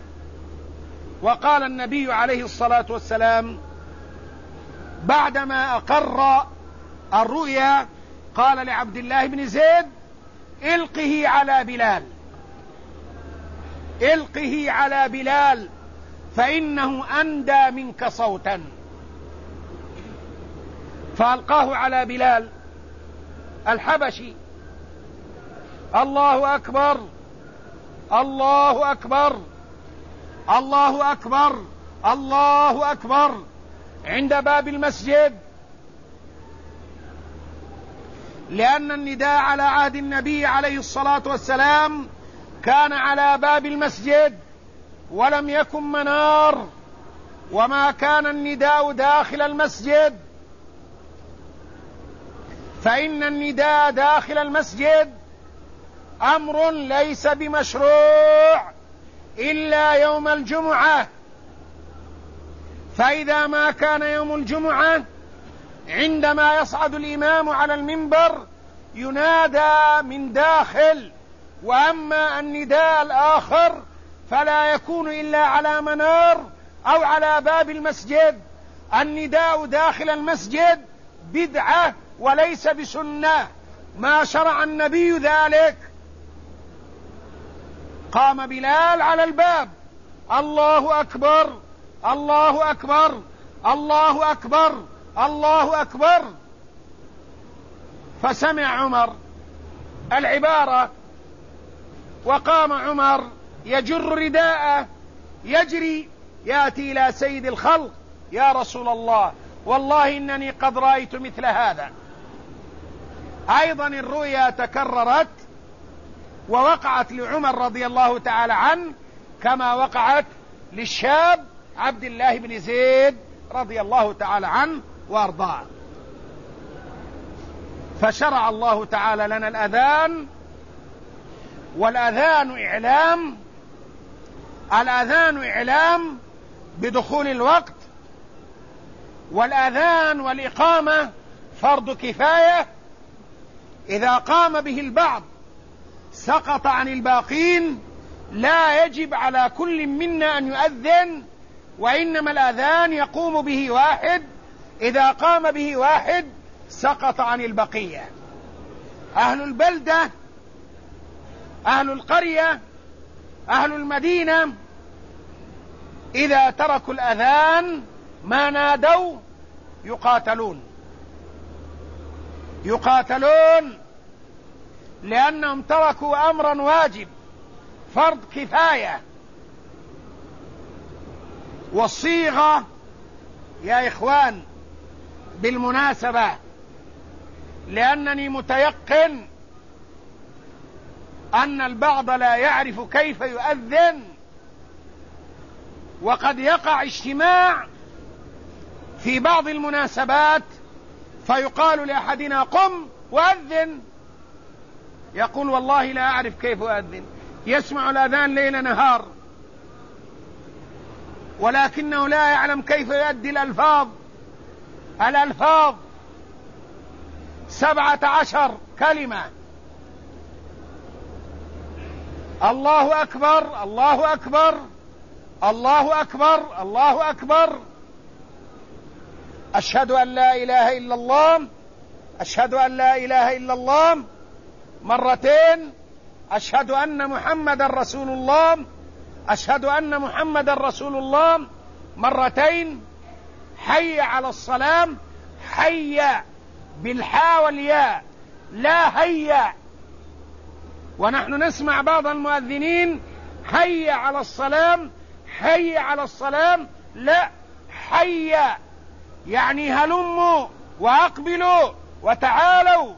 وقال النبي عليه الصلاة والسلام بعدما أقر الرؤيا، قال لعبد الله بن زيد: القه على بلال، القه على بلال فإنه أندى منك صوتا. فألقاه على بلال الحبشي. الله أكبر، الله أكبر، الله أكبر، الله أكبر، عند باب المسجد. لأن النداء على عهد النبي عليه الصلاة والسلام كان على باب المسجد ولم يكن منار، وما كان النداء داخل المسجد، فإن النداء داخل المسجد أمر ليس بمشروع إلا يوم الجمعة. فإذا ما كان يوم الجمعة عندما يصعد الإمام على المنبر ينادى من داخل، وأما النداء الآخر فلا يكون إلا على منار أو على باب المسجد. النداء داخل المسجد بدعة وليس بسنة، ما شرع النبي ذلك. قام بلال على الباب: الله أكبر، الله أكبر، الله أكبر، الله أكبر. فسمع عمر العبارة، وقام عمر يجر رداءه يجري يأتي إلى سيد الخلق: يا رسول الله، والله إنني قد رأيت مثل هذا. أيضا الرؤيا تكررت ووقعت لعمر رضي الله تعالى عنه كما وقعت للشاب عبد الله بن زيد رضي الله تعالى عنه وارضاه. فشرع الله تعالى لنا الأذان، والأذان إعلام، الأذان إعلام بدخول الوقت، والأذان والإقامة فرض كفاية. إذا قام به البعض سقط عن الباقين، لا يجب على كل منا أن يؤذن، وإنما الأذان يقوم به واحد، إذا قام به واحد سقط عن البقية. أهل البلدة، أهل القرية، أهل المدينة إذا تركوا الأذان ما نادوا يقاتلون، يقاتلون لأنهم تركوا أمرا واجب فرض كفاية. والصيغة يا إخوان بالمناسبة، لأنني متيقن أن البعض لا يعرف كيف يؤذن، وقد يقع اجتماع في بعض المناسبات فيقال لأحدنا قم وأذن، يقول والله لا أعرف كيف أؤذن، يسمع الأذان ليل نهار ولكنه لا يعلم كيف يؤدي الألفاظ 17 كلمة: الله أكبر الله أكبر الله أكبر الله أكبر، أشهد أن لا إله إلا الله، أشهد أن لا إله إلا الله مرتين، أشهد أن محمد رسول الله، أشهد أن محمد رسول الله مرتين، حي على الصلاة، حي بالحاء والياء لا هيا. ونحن نسمع بعض المؤذنين حي على الصلاة حي على الصلاة، لا، حي يعني هلموا وأقبلوا وتعالوا،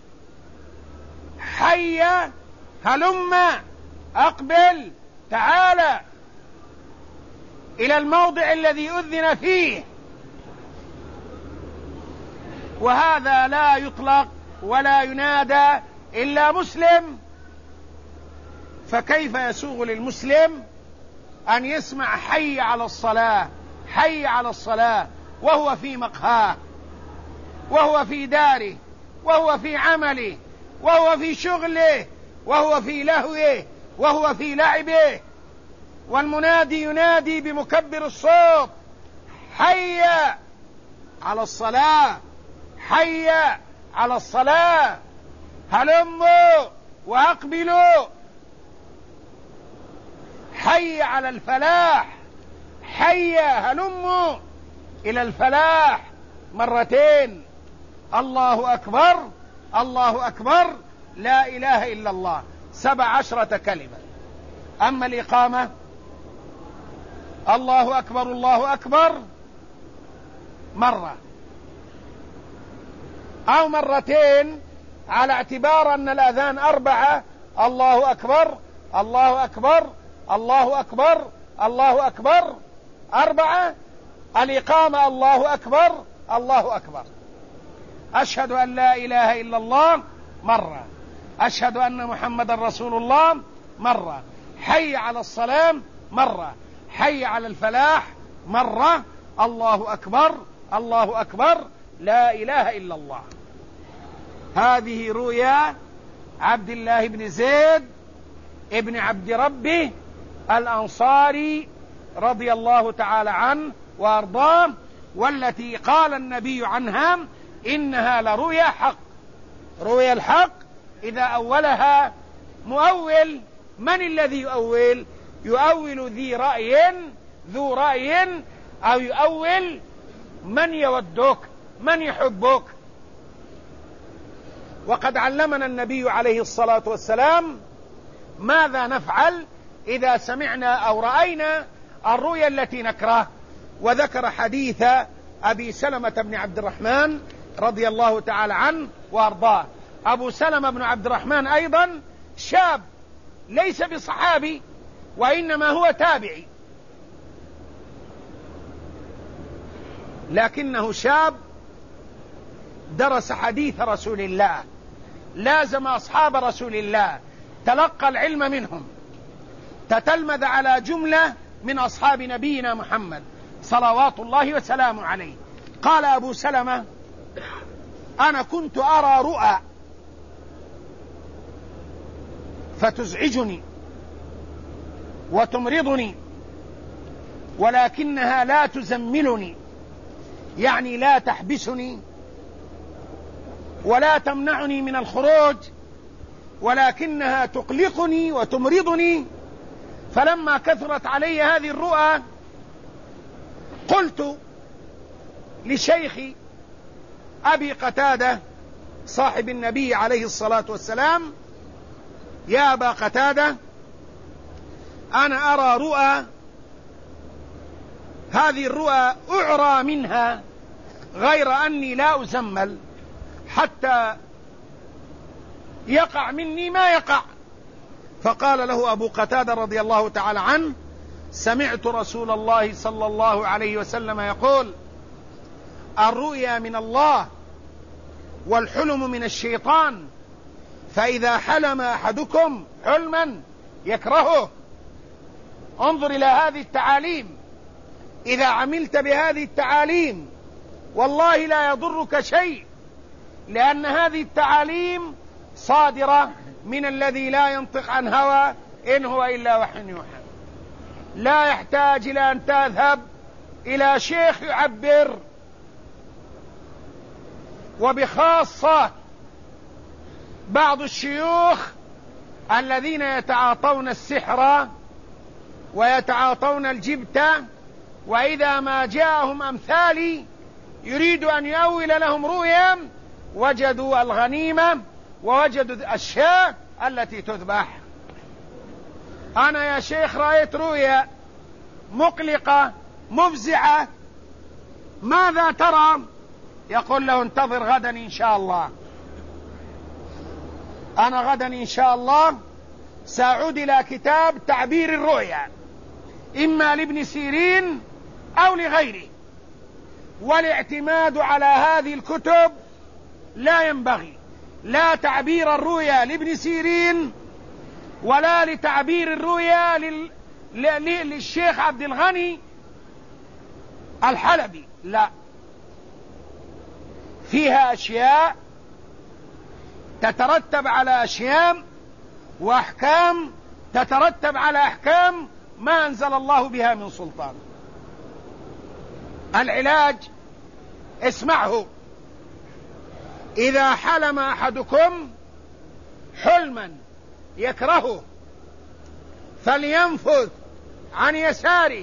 حي هلم أقبل تعالى إلى الموضع الذي أذن فيه. وهذا لا يطلق ولا ينادى إلا مسلم، فكيف يسوغ للمسلم أن يسمع حي على الصلاة حي على الصلاة وهو في مقهاه، وهو في داره، وهو في عمله، وهو في شغله، وهو في لهوه، وهو في لعبه، والمنادي ينادي بمكبر الصوت: حي على الصلاة حي على الصلاة، هلموا وأقبلوا، حي على الفلاح، حي هلموا إلى الفلاح مرتين، الله أكبر الله أكبر لا إله إلا الله 17 كلمة. أما الإقامة الله أكبر الله أكبر مرة أو مرتين، على اعتبار أن الأذان 4: الله أكبر الله أكبر الله أكبر الله أكبر 4، الإقامة الله أكبر الله أكبر، أشهد أن لا إله إلا الله مرة، أشهد أن محمد رسول الله مرة، حي على الصلاة مرة، حي على الفلاح مرة، الله أكبر الله أكبر لا إله إلا الله. هذه رؤيا عبد الله بن زيد ابن عبد ربه الأنصاري رضي الله تعالى عنه وأرضاه، والتي قال النبي عنها إنها لرؤيا حق. رؤيا الحق إذا أولها مؤول، من الذي يؤول؟ يؤول ذو رأي أو يؤول من يودك من يحبك. وقد علمنا النبي عليه الصلاة والسلام ماذا نفعل إذا سمعنا أو رأينا الرؤيا التي نكره، وذكر حديث أبي سلمة بن عبد الرحمن رضي الله تعالى عنه وأرضاه. أبو سلمة بن عبد الرحمن أيضا شاب ليس بصحابي، وإنما هو تابعي، لكنه شاب درس حديث رسول الله، لازم أصحاب رسول الله، تلقى العلم منهم، تتلمذ على جملة من أصحاب نبينا محمد صلوات الله وسلامه عليه. قال أبو سلمة: أنا كنت أرى رؤى فتزعجني وتمرضني، ولكنها لا تزملني، يعني لا تحبسني ولا تمنعني من الخروج، ولكنها تقلقني وتمرضني. فلما كثرت علي هذه الرؤى قلت لشيخي أبي قتادة صاحب النبي عليه الصلاة والسلام: يا أبا قتادة أنا أرى رؤى، هذه الرؤى أعرى منها غير أني لا أزمل حتى يقع مني ما يقع. فقال له أبو قتادة رضي الله تعالى عنه: سمعت رسول الله صلى الله عليه وسلم يقول: الرؤيا من الله والحلم من الشيطان، فإذا حلم أحدكم حلما يكرهه. انظر إلى هذه التعاليم، إذا عملت بهذه التعاليم والله لا يضرك شيء، لأن هذه التعاليم صادرة من الذي لا ينطق عن هوى إن هو إلا وحي يوحى. لا يحتاج إلى أن تذهب إلى شيخ يعبر، وبخاصة بعض الشيوخ الذين يتعاطون السحر ويتعاطون الجبتة، وإذا ما جاءهم أمثالي يريد أن يؤول لهم رؤيا وجدوا الغنيمة ووجدوا الشاة التي تذبح. أنا يا شيخ رأيت رؤيا مقلقة مفزعة، ماذا ترى؟ يقول له: انتظر غدا إن شاء الله، أنا غدا إن شاء الله سأعود إلى كتاب تعبير الرؤيا، إما لابن سيرين أو لغيره، والاعتماد على هذه الكتب لا ينبغي، لا تعبير الرؤيا لابن سيرين ولا لتعبير الرؤيا للشيخ عبد الغني الحلبي، لا، فيها أشياء تترتب على أشياء، وأحكام تترتب على أحكام ما أنزل الله بها من سلطان. العلاج اسمعه: إذا حلم أحدكم حلما يكرهه فلينفذ عن يساره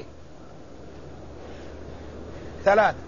3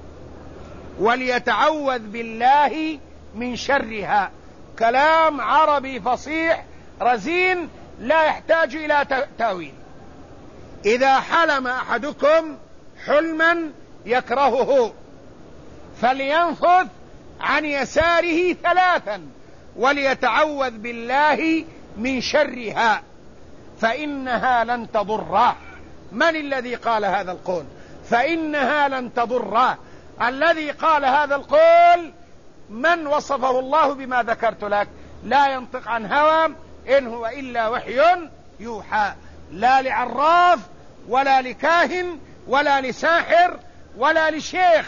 وليتعوذ بالله من شرها. كلام عربي فصيح رزين لا يحتاج إلى تأويل. إذا حلم أحدكم حلما يكرهه فلينفذ عن يساره 3 وليتعوذ بالله من شرها فإنها لن تضره. من الذي قال هذا القول؟ فإنها لن تضره. الذي قال هذا القول من وصفه الله بما ذكرت لك: لا ينطق عن هوى إن هو إلا وحي يوحى. لا لعراف ولا لكاهن ولا لساحر ولا لشيخ.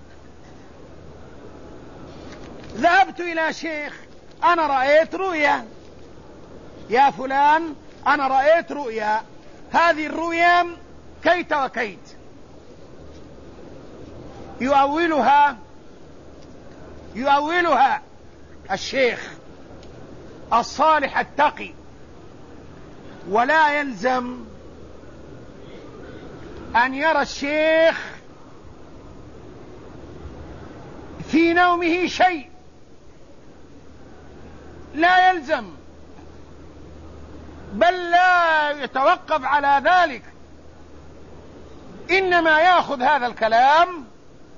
ذهبت إلى شيخ: أنا رأيت رؤيا يا فلان، أنا رأيت رؤيا، هذه الرؤيا كيت وكيت. يؤولها الشيخ الصالح التقي، ولا يلزم أن يرى الشيخ في نومه شيء، لا يلزم، بل لا يتوقف على ذلك، إنما يأخذ هذا الكلام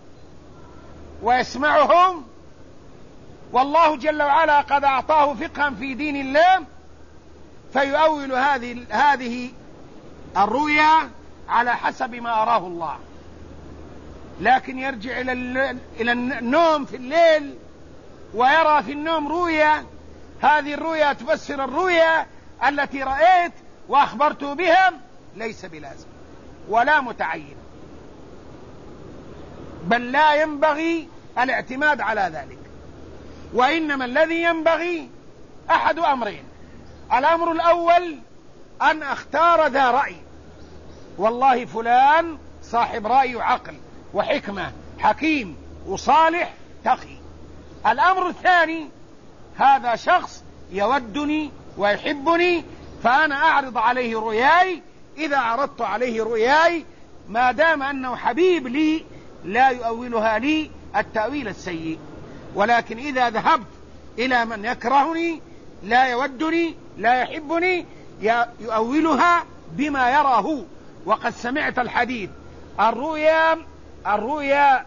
ويسمعه، والله جل وعلا قد أعطاه فقها في دين الله، فيؤول هذه الرؤيا على حسب ما أراه الله. لكن يرجع إلى النوم في الليل ويرى في النوم رؤيا، هذه الرؤيا تفسر الرؤيا التي رأيت وأخبرته بها، ليس بلازم ولا متعين، بل لا ينبغي الاعتماد على ذلك. وإنما الذي ينبغي أحد أمرين: الأمر الأول أن أختار ذا رأي، والله فلان صاحب رأي وعقل وحكمة، حكيم وصالح تقي. الأمر الثاني: هذا شخص يودني ويحبني، فأنا أعرض عليه رؤياي. إذا عرضت عليه رؤياي ما دام أنه حبيب لي لا يؤولها لي التأويل السيء. ولكن إذا ذهبت إلى من يكرهني لا يودني لا يحبني يؤولها بما يراه. وقد سمعت الحديث: الرؤيا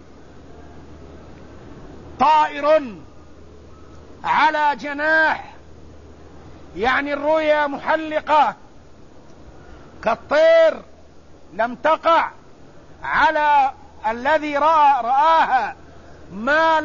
طائر على جناح، يعني الرؤيا محلقة كالطير، لم تقع على الذي رآها ما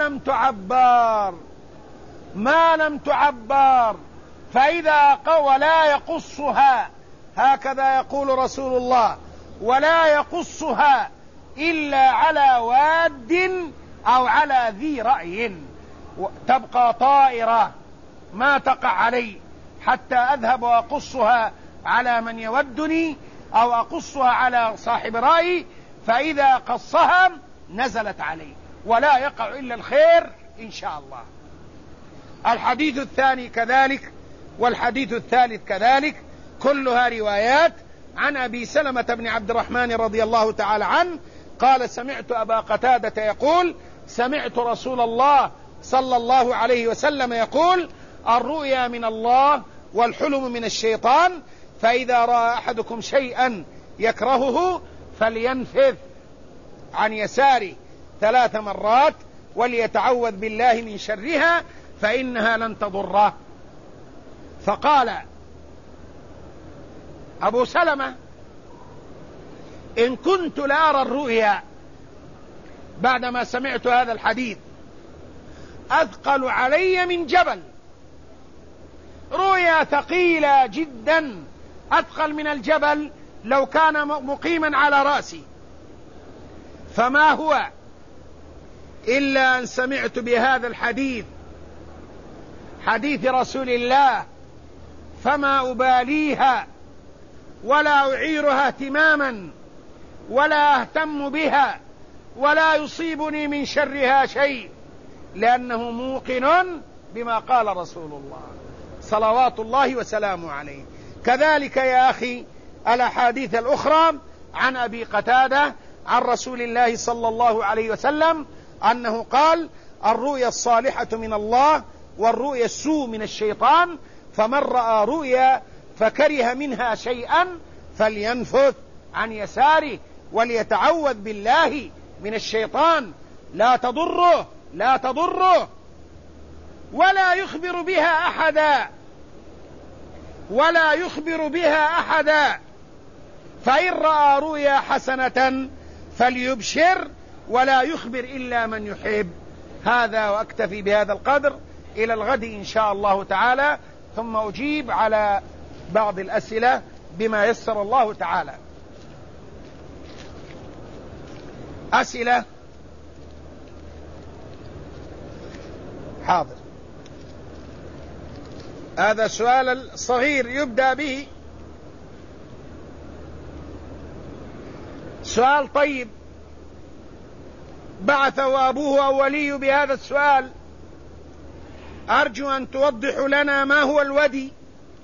لم تعبر، فإذا ولا يقصها، هكذا يقول رسول الله: ولا يقصها إلا على واد أو على ذي رأي، تبقى طائرة ما تقع علي حتى أذهب وأقصها على من يودني أو أقصها على صاحب رأي، فإذا قصها نزلت علي، ولا يقع إلا الخير إن شاء الله. الحديث الثاني كذلك، والحديث الثالث كذلك، كلها روايات عن أبي سلمة بن عبد الرحمن رضي الله تعالى عنه قال: سمعت أبا قتادة يقول: سمعت رسول الله صلى الله عليه وسلم يقول: الرؤيا من الله والحلم من الشيطان، فإذا رأى أحدكم شيئا يكرهه فلينفث عن يساره 3 مرات وليتعوذ بالله من شرها فإنها لن تضره. فقال أبو سلمة: إن كنت لأرى الرؤيا بعدما سمعت هذا الحديث أثقل علي من جبل، رؤيا ثقيلة جدا أثقل من الجبل لو كان مقيما على رأسي، فما هو إلا أن سمعت بهذا الحديث، حديث رسول الله، فما أباليها ولا أعيرها اهتماما ولا أهتم بها ولا يصيبني من شرها شيء، لأنه موقن بما قال رسول الله صلوات الله وسلامه عليه. كذلك يا أخي الأحاديث الأخرى عن أبي قتادة عن رسول الله صلى الله عليه وسلم أنه قال: الرؤيا الصالحة من الله والرؤيا السوء من الشيطان، فمن رأى رؤيا فكره منها شيئا فلينفث عن يساره وليتعوذ بالله من الشيطان، لا تضره ولا يخبر بها أحدا، فإن رأى رؤيا حسنة فليبشر ولا يخبر إلا من يحب. هذا، وأكتفي بهذا القدر، إلى الغد إن شاء الله تعالى، ثم أجيب على بعض الأسئلة بما يسر الله تعالى. أسئلة؟ حاضر. هذا سؤال صغير يبدأ به، سؤال طيب، بعثه أبوه أو وليه بهذا السؤال: أرجو أن توضح لنا ما هو الودي،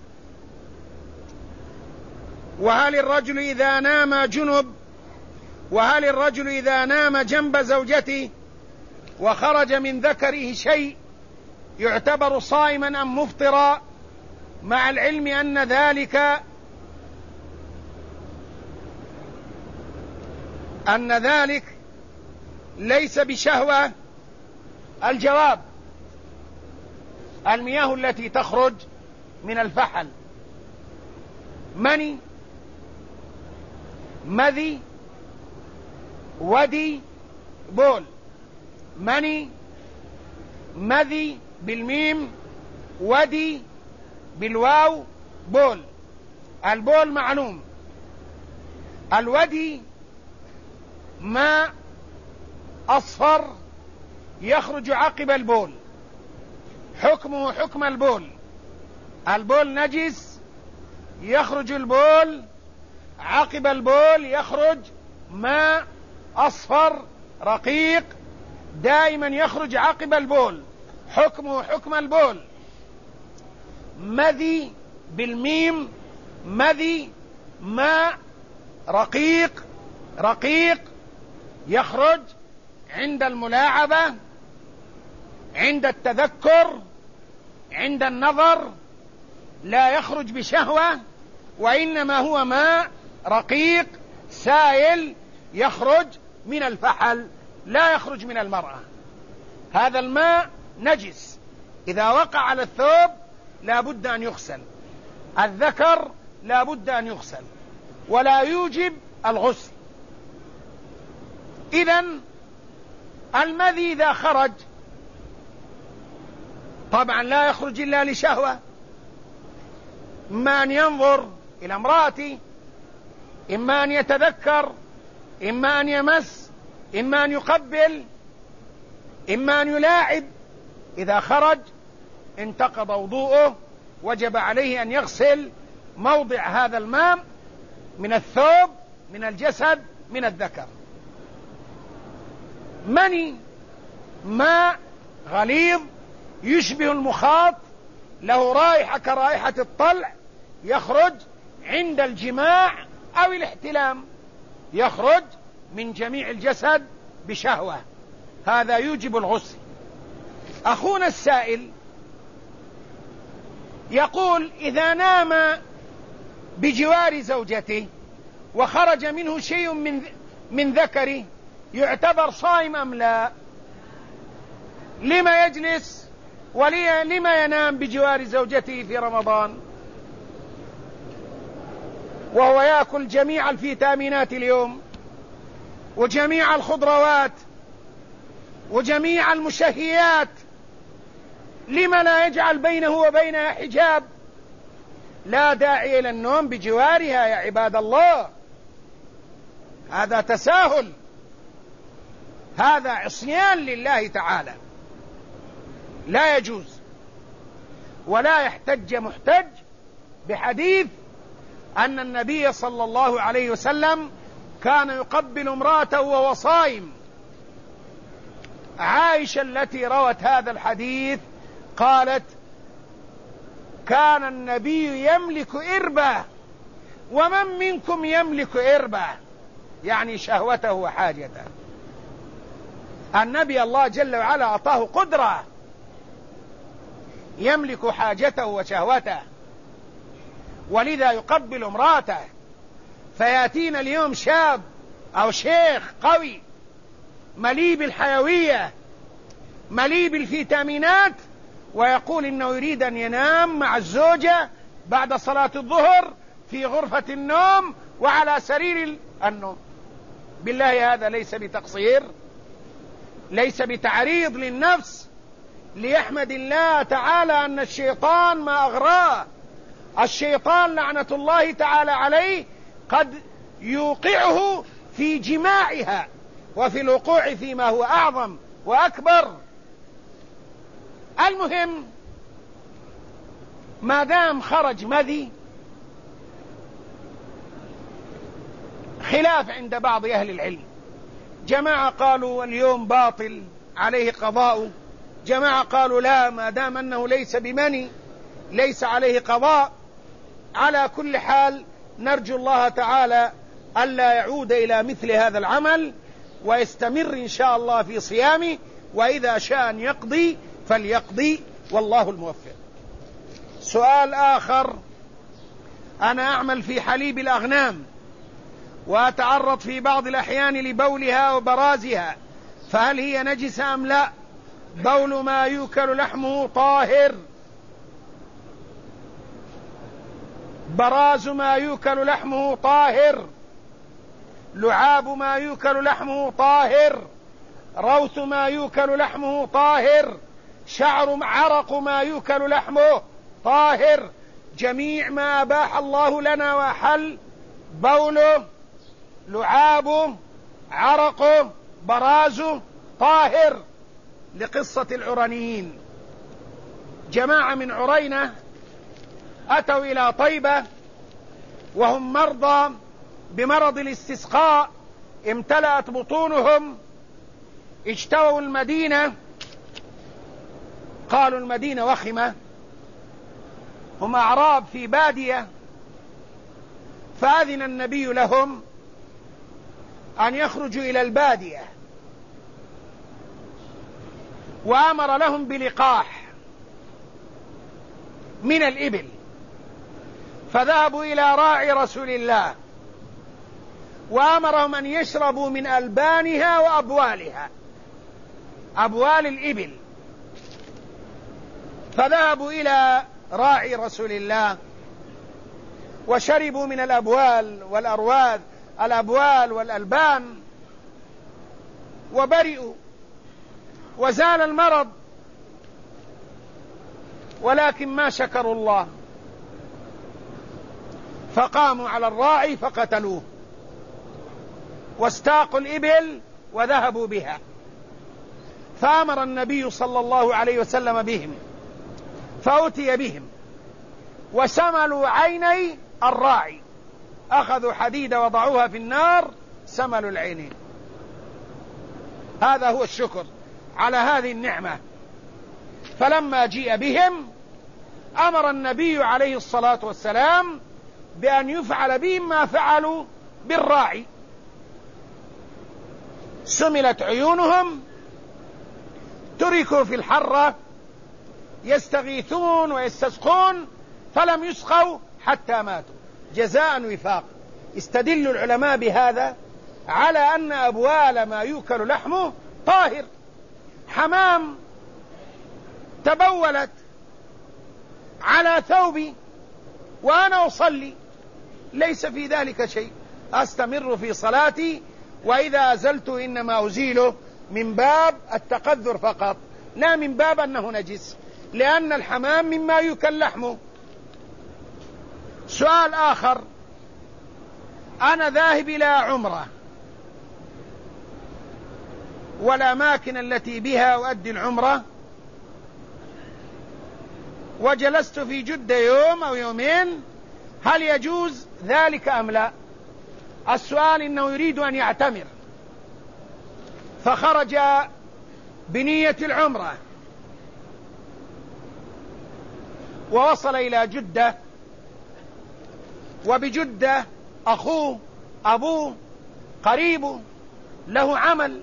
وهل الرجل إذا نام جنب، وهل الرجل إذا نام جنب زوجته وخرج من ذكره شيء يعتبر صائما أم مفطرا، مع العلم أن ذلك ليس بشهوة؟ الجواب: المياه التي تخرج من الفحل مني، مذي، ودي، بول. مني، مذي بالميم، ودي بالواو، بول. البول معلوم، الودي ماء أصفر يخرج عقب البول، حكمه حكم البول. البول نجس، يخرج البول، عقب البول يخرج ماء أصفر رقيق دائما يخرج عقب البول، حكمه حكم البول. مذي بالميم، مذي ماء رقيق يخرج عند الملاعبة، عند التذكر، عند النظر، لا يخرج بشهوة، وإنما هو ماء رقيق سائل يخرج من الفحل لا يخرج من المرأة. هذا الماء نجس، إذا وقع على الثوب لا بد أن يغسل، الذكر لا بد أن يغسل ولا يوجب الغسل. إذن المذي إذا خرج طبعا لا يخرج إلا لشهوة، إما أن ينظر إلى امرأته، إما أن يتذكر، إما أن يمس، إما أن يقبل، إما أن يلاعب. إذا خرج انتقض وضوءه، وجب عليه أن يغسل موضع هذا الماء من الثوب، من الجسد، من الذكر. مني ماء غليظ يشبه المخاط، له رائحة كرائحة الطلع، يخرج عند الجماع أو الاحتلام، يخرج من جميع الجسد بشهوة، هذا يوجب الغسل. أخونا السائل يقول: إذا نام بجوار زوجته وخرج منه شيء من ذكره يعتبر صائم أم لا؟ لما يجلس لما ينام بجوار زوجته في رمضان وهو يأكل جميع الفيتامينات اليوم وجميع الخضروات وجميع المشهيات؟ لما لا يجعل بينه وبينها حجاب؟ لا داعي إلى النوم بجوارها يا عباد الله، هذا تساهل، هذا عصيان لله تعالى، لا يجوز. ولا يحتج محتج بحديث أن النبي صلى الله عليه وسلم كان يقبل امرأته وهو صائم. عائشة التي روت هذا الحديث قالت: كان النبي يملك إربة ومن منكم يملك إربة، يعني شهوته وحاجته. النبي الله جل وعلا أعطاه قدرة يملك حاجته وشهوته، ولذا يقبل امرأته. فيأتينا اليوم شاب أو شيخ قوي مليء بالحيوية مليء بالفيتامينات ويقول إنه يريد أن ينام مع الزوجة بعد صلاة الظهر في غرفة النوم وعلى سرير النوم. بالله هذا ليس بتقصير، ليس بتعريض للنفس، ليحمد الله تعالى أن الشيطان ما أغراه. الشيطان لعنة الله تعالى عليه قد يوقعه في جماعها وفي الوقوع فيما هو أعظم وأكبر. المهم ما دام خرج مذي، خلاف عند بعض أهل العلم، جماعة قالوا اليوم باطل عليه قضاء، جماعة قالوا لا، ما دام أنه ليس بمني ليس عليه قضاء. على كل حال نرجو الله تعالى ألا يعود إلى مثل هذا العمل ويستمر إن شاء الله في صيامه، وإذا شاء أن يقضي فليقضي، والله الموفق. سؤال آخر: أنا أعمل في حليب الأغنام وأتعرض في بعض الأحيان لبولها وبرازها، فهل هي نجسة أم لا؟ بول ما يؤكل لحمه طاهر، براز ما يؤكل لحمه طاهر، لعاب ما يؤكل لحمه طاهر، روث ما يؤكل لحمه طاهر، عرق ما يؤكل لحمه طاهر، جميع ما أباح الله لنا وأحل بوله، لعابه، عرقه، برازه طاهر. لقصة العرنيين، جماعة من عرينة أتوا إلى طيبة وهم مرضى بمرض الاستسقاء، امتلأت بطونهم، اجتووا المدينة، قالوا المدينة وخمة، هم أعراب في بادية، فأذن النبي لهم أن يخرجوا إلى البادية، وأمر لهم بلقاح من الإبل فذهبوا إلى راعي رسول الله وأمرهم أن يشربوا من ألبانها وأبوالها، أبوال الإبل. فذهبوا إلى راعي رسول الله وشربوا من الأبوال والأرواذ، الأبوال والألبان، وبرئوا وزال المرض، ولكن ما شكروا الله، فقاموا على الراعي فقتلوه واستاقوا الإبل وذهبوا بها. فأمر النبي صلى الله عليه وسلم بهم، فأتي بهم وسملوا عيني الراعي، أخذوا حديدة وضعوها في النار سملوا العينين. هذا هو الشكر على هذه النعمة. فلما جيء بهم أمر النبي عليه الصلاة والسلام بأن يفعل بهم ما فعلوا بالراعي. سملت عيونهم، تركوا في الحرة يستغيثون ويستسقون فلم يسقوا حتى ماتوا جزاء وفاق. استدل العلماء بهذا على أن أبوال ما يؤكل لحمه طاهر. حمام تبولت على ثوبي وأنا أصلي، ليس في ذلك شيء، أستمر في صلاتي، وإذا أزلت إنما أزيله من باب التقذر فقط، لا من باب أنه نجس، لأن الحمام مما يؤكل لحمه. سؤال آخر: أنا ذاهب إلى عمرة والأماكن التي بها أؤدي العمرة، وجلست في جدة يوم أو يومين، هل يجوز ذلك أم لا؟ السؤال إنه يريد أن يعتمر، فخرج بنية العمرة ووصل إلى جدة، وبجدة أخوه أبوه قريبه له عمل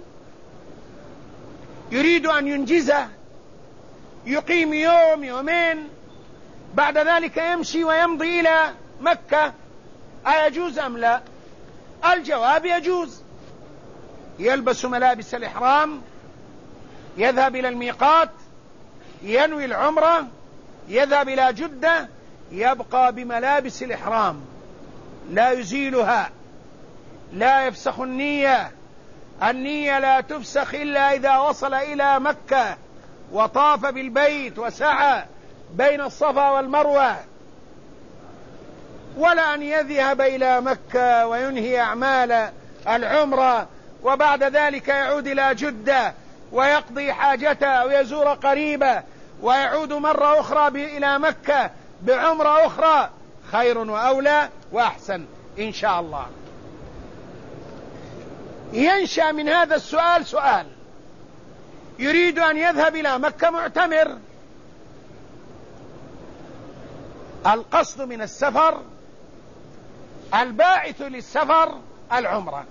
يريد أن ينجزه، يقيم يوم يومين، بعد ذلك يمشي ويمضي إلى مكة، أيجوز أم لا؟ الجواب يجوز. يلبس ملابس الإحرام، يذهب إلى الميقات، ينوي العمرة، يذهب إلى جدة، يبقى بملابس الإحرام لا يزيلها، لا يفسخ النية. النية لا تفسخ إلا إذا وصل إلى مكة وطاف بالبيت وسعى بين الصفا والمروة، ولا أن يذهب إلى مكة وينهي أعمال العمرة وبعد ذلك يعود إلى جدة ويقضي حاجته ويزور قريبه ويعود مرة أخرى إلى مكة بعمرة أخرى، خير وأولى وأحسن إن شاء الله. ينشأ من هذا السؤال سؤال: يريد أن يذهب إلى مكة معتمر، القصد من السفر، الباعث للسفر العمرة،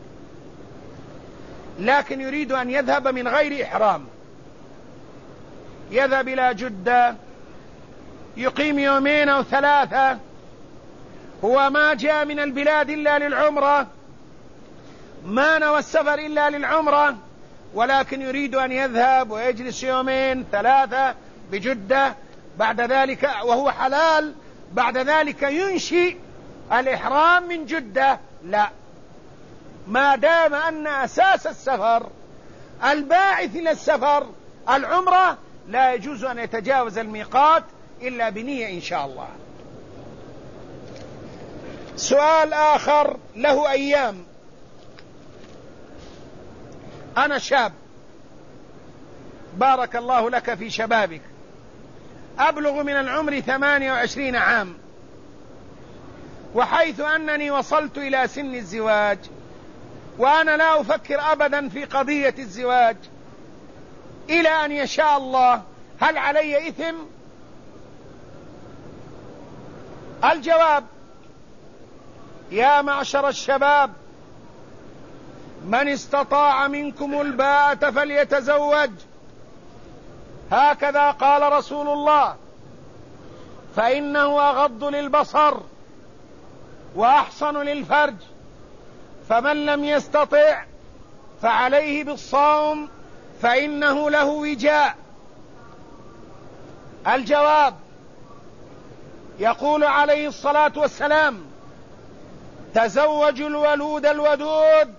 لكن يريد أن يذهب من غير إحرام، يذهب إلى جدة، يقيم يومين أو ثلاثة، هو ما جاء من البلاد إلا للعمرة، ما نوى السفر إلا للعمرة، ولكن يريد أن يذهب ويجلس يومين ثلاثة بجدة، بعد ذلك وهو حلال، بعد ذلك ينشئ الإحرام من جدة. لا، ما دام أن أساس السفر الباعث إلى السفر العمرة، لا يجوز أن يتجاوز الميقات إلا بنية إن شاء الله. سؤال آخر له أيام: أنا شاب، بارك الله لك في شبابك، أبلغ من العمر 28 عام، وحيث أنني وصلت إلى سن الزواج وأنا لا أفكر أبدا في قضية الزواج إلى أن يشاء الله، هل علي إثم؟ الجواب: يا معشر الشباب، من استطاع منكم الباءة فليتزوج، هكذا قال رسول الله فإنه أغض للبصر وأحصن للفرج، فمن لم يستطع فعليه بالصوم فإنه له وجاء. الجواب: يقول عليه الصلاة والسلام: تزوجوا الولود الودود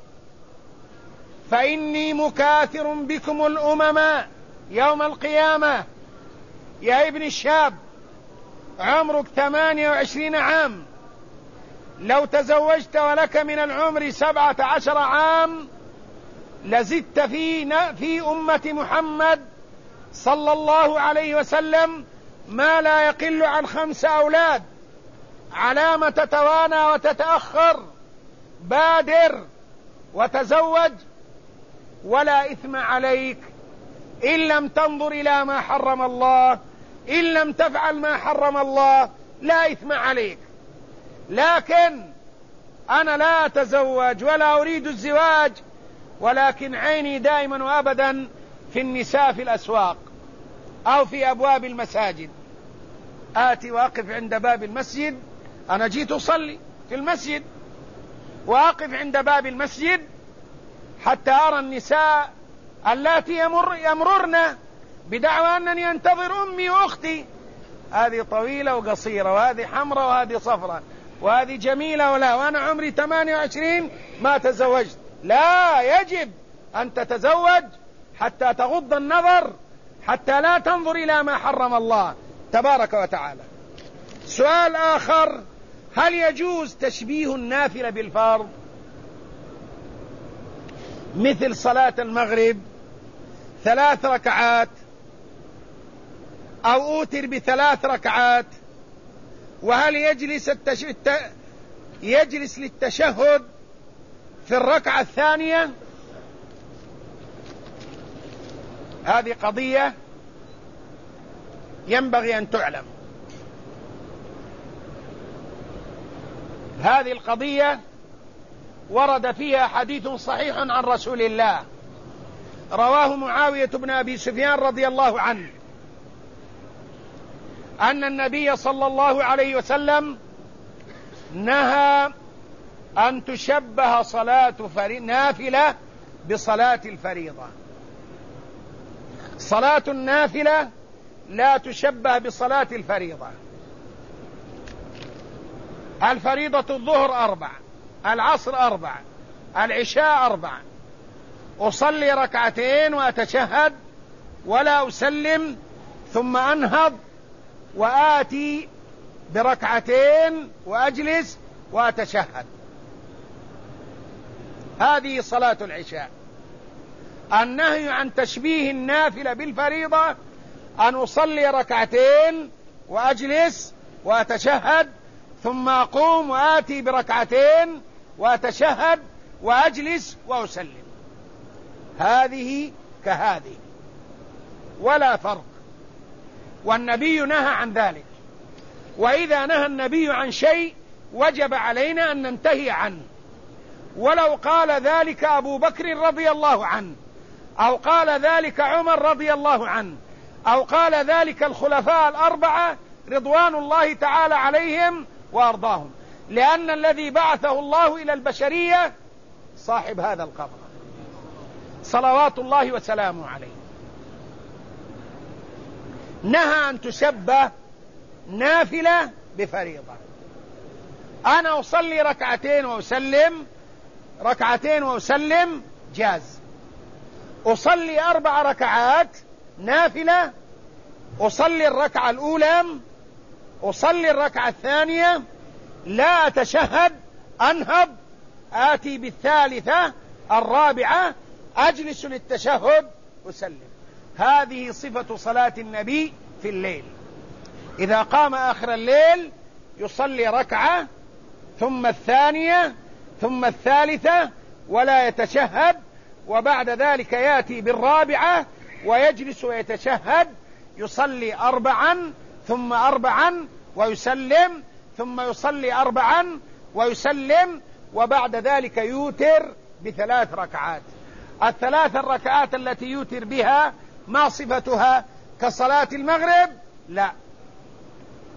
فإني مكاثر بكم الأمم يوم القيامة. يا ابن الشاب، عمرك 28 عام، لو تزوجت ولك من العمر 17 عام لزدت في أمة محمد صلى الله عليه وسلم ما لا يقل عن 5 أولاد. علام تتوانى وتتأخر؟ بادر وتزوج، ولا إثم عليك إن لم تنظر إلى ما حرم الله، إن لم تفعل ما حرم الله لا إثم عليك. لكن أنا لا أتزوج ولا أريد الزواج، ولكن عيني دائما وأبدا في النساء في الأسواق أو في أبواب المساجد. آتي وأقف عند باب المسجد، أنا جيت أصلي في المسجد، وأقف عند باب المسجد حتى أرى النساء اللاتي يمررن بدعوى أنني أنتظر أمي وأختي، هذه طويلة وقصيرة، وهذه حمراء وهذه صفراء، وهذه جميلة ولا، وأنا عمري 28 ما تزوجت. لا، يجب أن تتزوج حتى تغض النظر، حتى لا تنظر إلى ما حرم الله تبارك وتعالى. سؤال آخر: هل يجوز تشبيه النافلة بالفرض مثل صلاة المغرب 3 ركعات، أو أوتر ب3 ركعات؟ وهل يجلس للتشهد في الركعة الثانية؟ هذه قضية ينبغي أن تعلم. هذه القضية ورد فيها حديث صحيح عن رسول الله، رواه معاوية بن أبي سفيان رضي الله عنه، أن النبي صلى الله عليه وسلم نهى أن تشبه صلاة نافلة بصلاة الفريضة. صلاة النافلة لا تشبه بصلاة الفريضة. الفريضة الظهر 4، العصر 4، العشاء 4. أصلي 2 ركعتين وأتشهد ولا أسلم، ثم أنهض وآتي ب2 ركعتين وأجلس وأتشهد. هذه صلاة العشاء. النهي عن تشبيه النافلة بالفريضة أن أصلي 2 ركعتين وأجلس وأتشهد، ثم أقوم وآتي ب2 ركعتين وأتشهد وأجلس وأسلم. هذه كهذه ولا فرق، والنبي نهى عن ذلك. وإذا نهى النبي عن شيء وجب علينا أن ننتهي عنه. ولو قال ذلك أبو بكر رضي الله عنه، أو قال ذلك عمر رضي الله عنه، أو قال ذلك الخلفاء 4 رضوان الله تعالى عليهم وأرضاهم، لأن الذي بعثه الله إلى البشرية صاحب هذا القبر صلوات الله وسلامه عليه. نهى أن تشبه نافلة بفريضة. أنا أصلي 2 ركعتين وأسلم، 2 ركعتين وأسلم جاز. أصلي 4 ركعات نافلة، أصلي 1 ركعة الأولى، أصلي 1 ركعة الثانية، لا أتشهد، أنهض، آتي بالثالثة 4، أجلس للتشهد، أسلم. هذه صفة صلاة النبي في الليل. إذا قام آخر الليل يصلي 1 ركعة، ثم الثانية، ثم الثالثة، ولا يتشهد، وبعد ذلك يأتي ب4 ويجلس ويتشهد، يصلي 4 ثم 4 ويسلم، ثم يصلي 4 ويسلم، وبعد ذلك يوتر ب3 ركعات. ال3 الركعات التي يوتر بها ما صفتها؟ كصلاة المغرب؟ لا،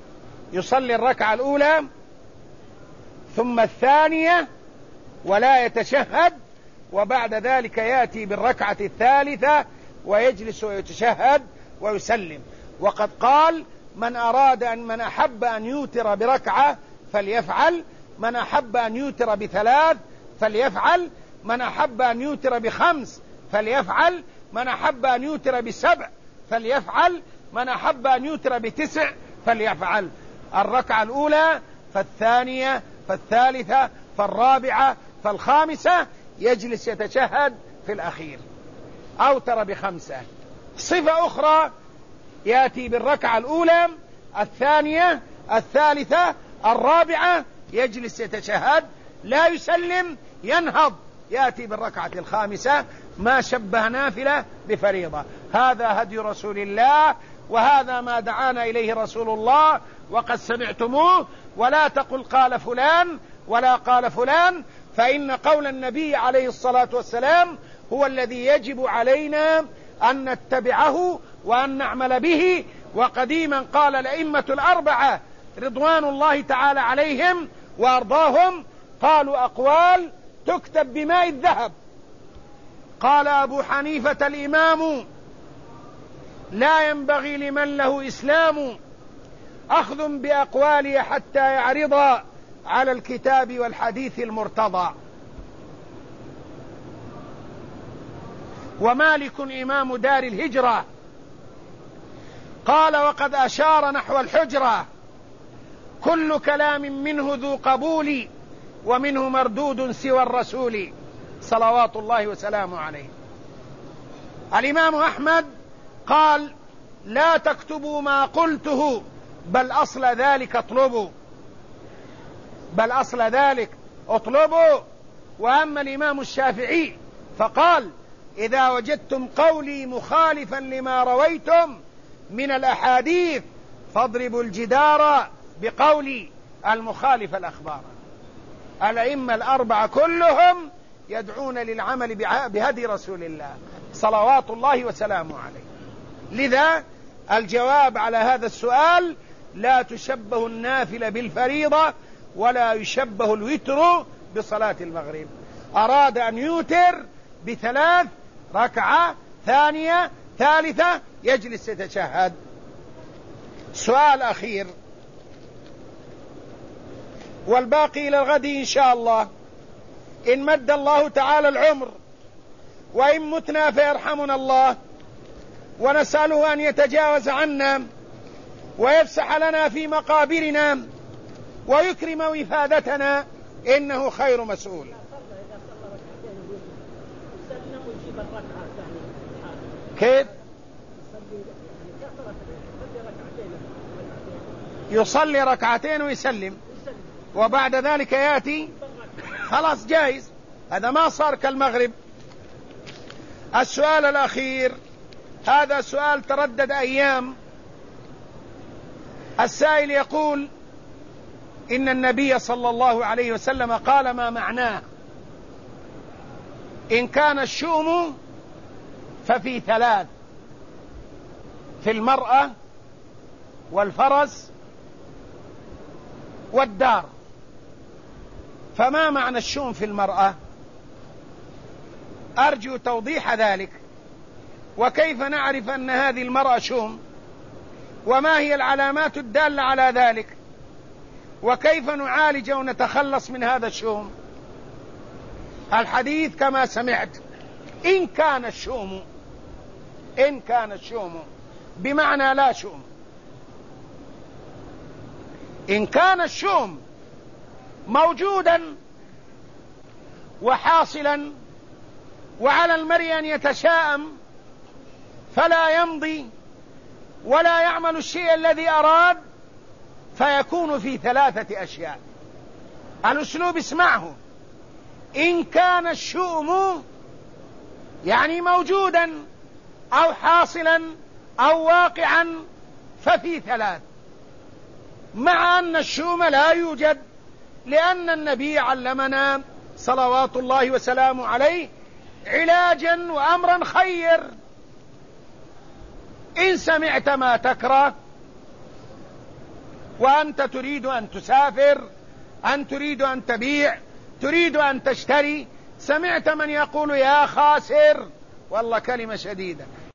يصلي الركعة الأولى ثم الثانية ولا يتشهد، وبعد ذلك يأتي بالركعة الثالثة ويجلس ويتشهد ويسلم. وقد قال: من أحب أن يوتر بركعة فليفعل، من أحب أن يوتر بثلاث فليفعل، من أحب أن يوتر بخمس فليفعل، من أحب أن يوتر بسبع فليفعل، من أحب أن يوتر بتسع فليفعل. الركعة الأولى فالثانية فالثالثة فالرابعة فالخامسة يجلس يتشهد في الأخير. أوتر بخمسة. صفة أخرى: يأتي بالركعة الأولى الثانية الثالثة الرابعة يجلس يتشهد لا يسلم، ينهض يأتي بالركعة الخامسة، ما شبه نافلة بفريضة. هذا هدي رسول الله، وهذا ما دعانا إليه رسول الله، وقد سمعتموه. ولا تقل قال فلان ولا قال فلان، فإن قول النبي عليه الصلاة والسلام هو الذي يجب علينا أن نتبعه وأن نعمل به. وقديما قال الأئمة الأربعة رضوان الله تعالى عليهم وأرضاهم، قالوا أقوال تكتب بماء الذهب. قال أبو حنيفة الإمام: لا ينبغي لمن له إسلام أخذ بأقوالي حتى يعرض على الكتاب والحديث المرتضى. ومالك إمام دار الهجرة قال: وقد أشار نحو الحجرة كل كلام منه ذو قبول ومنه مردود سوى الرسول صلوات الله وسلامه عليه. الإمام أحمد قال: لا تكتبوا ما قلته بل أصل ذلك اطلبوا، بل أصل ذلك اطلبوا. وأما الإمام الشافعي فقال: إذا وجدتم قولي مخالفا لما رويتم من الأحاديث فاضربوا الجدار بقولي المخالف الأخبار. الأئمة الأربعة كلهم يدعون للعمل بهدي رسول الله صلوات الله وسلامه عليه. لذا الجواب على هذا السؤال: لا تشبه النافلة بالفريضة ولا يشبه الوتر بصلاة المغرب. أراد أن يوتر بثلاث، ركعة ثانية ثالثة يجلس يتشهد. سؤال أخير والباقي إلى الغد إن شاء الله، إن مد الله تعالى العمر، وإن متنا فيرحمنا الله، ونسأله أن يتجاوز عنا ويفسح لنا في مقابرنا ويكرم وفادتنا، إنه خير مسؤول. كيف يصلي ركعتين ويسلم وبعد ذلك يأتي؟ خلاص جائز، هذا ما صار كالمغرب. السؤال الأخير، هذا سؤال تردد أيام. السائل يقول: إن النبي صلى الله عليه وسلم قال ما معناه: إن كان الشؤم ففي ثلاث، في المرأة والفرس والدار. فما معنى الشؤم في المرأة؟ أرجو توضيح ذلك، وكيف نعرف أن هذه المرأة شؤم، وما هي العلامات الدالة على ذلك، وكيف نعالج ونتخلص من هذا الشؤم. الحديث كما سمعت: إن كان الشؤم، إن كان الشؤم بمعنى لا شؤم. إن كان الشؤم موجودا وحاصلا وعلى المرء أن يتشاءم فلا يمضي ولا يعمل الشيء الذي أراد، فيكون في ثلاثة أشياء. الأسلوب اسمعه: إن كان الشؤم يعني موجودا أو حاصلا أو واقعا ففي ثلاث، مع أن الشؤم لا يوجد، لأن النبي علمنا صلوات الله وسلامه عليه علاجا وأمرا خير: إن سمعت ما تكره وأنت تريد أن تسافر، أن تريد أن تبيع، تريد أن تشتري، سمعت من يقول يا خاسر، والله كلمة شديدة،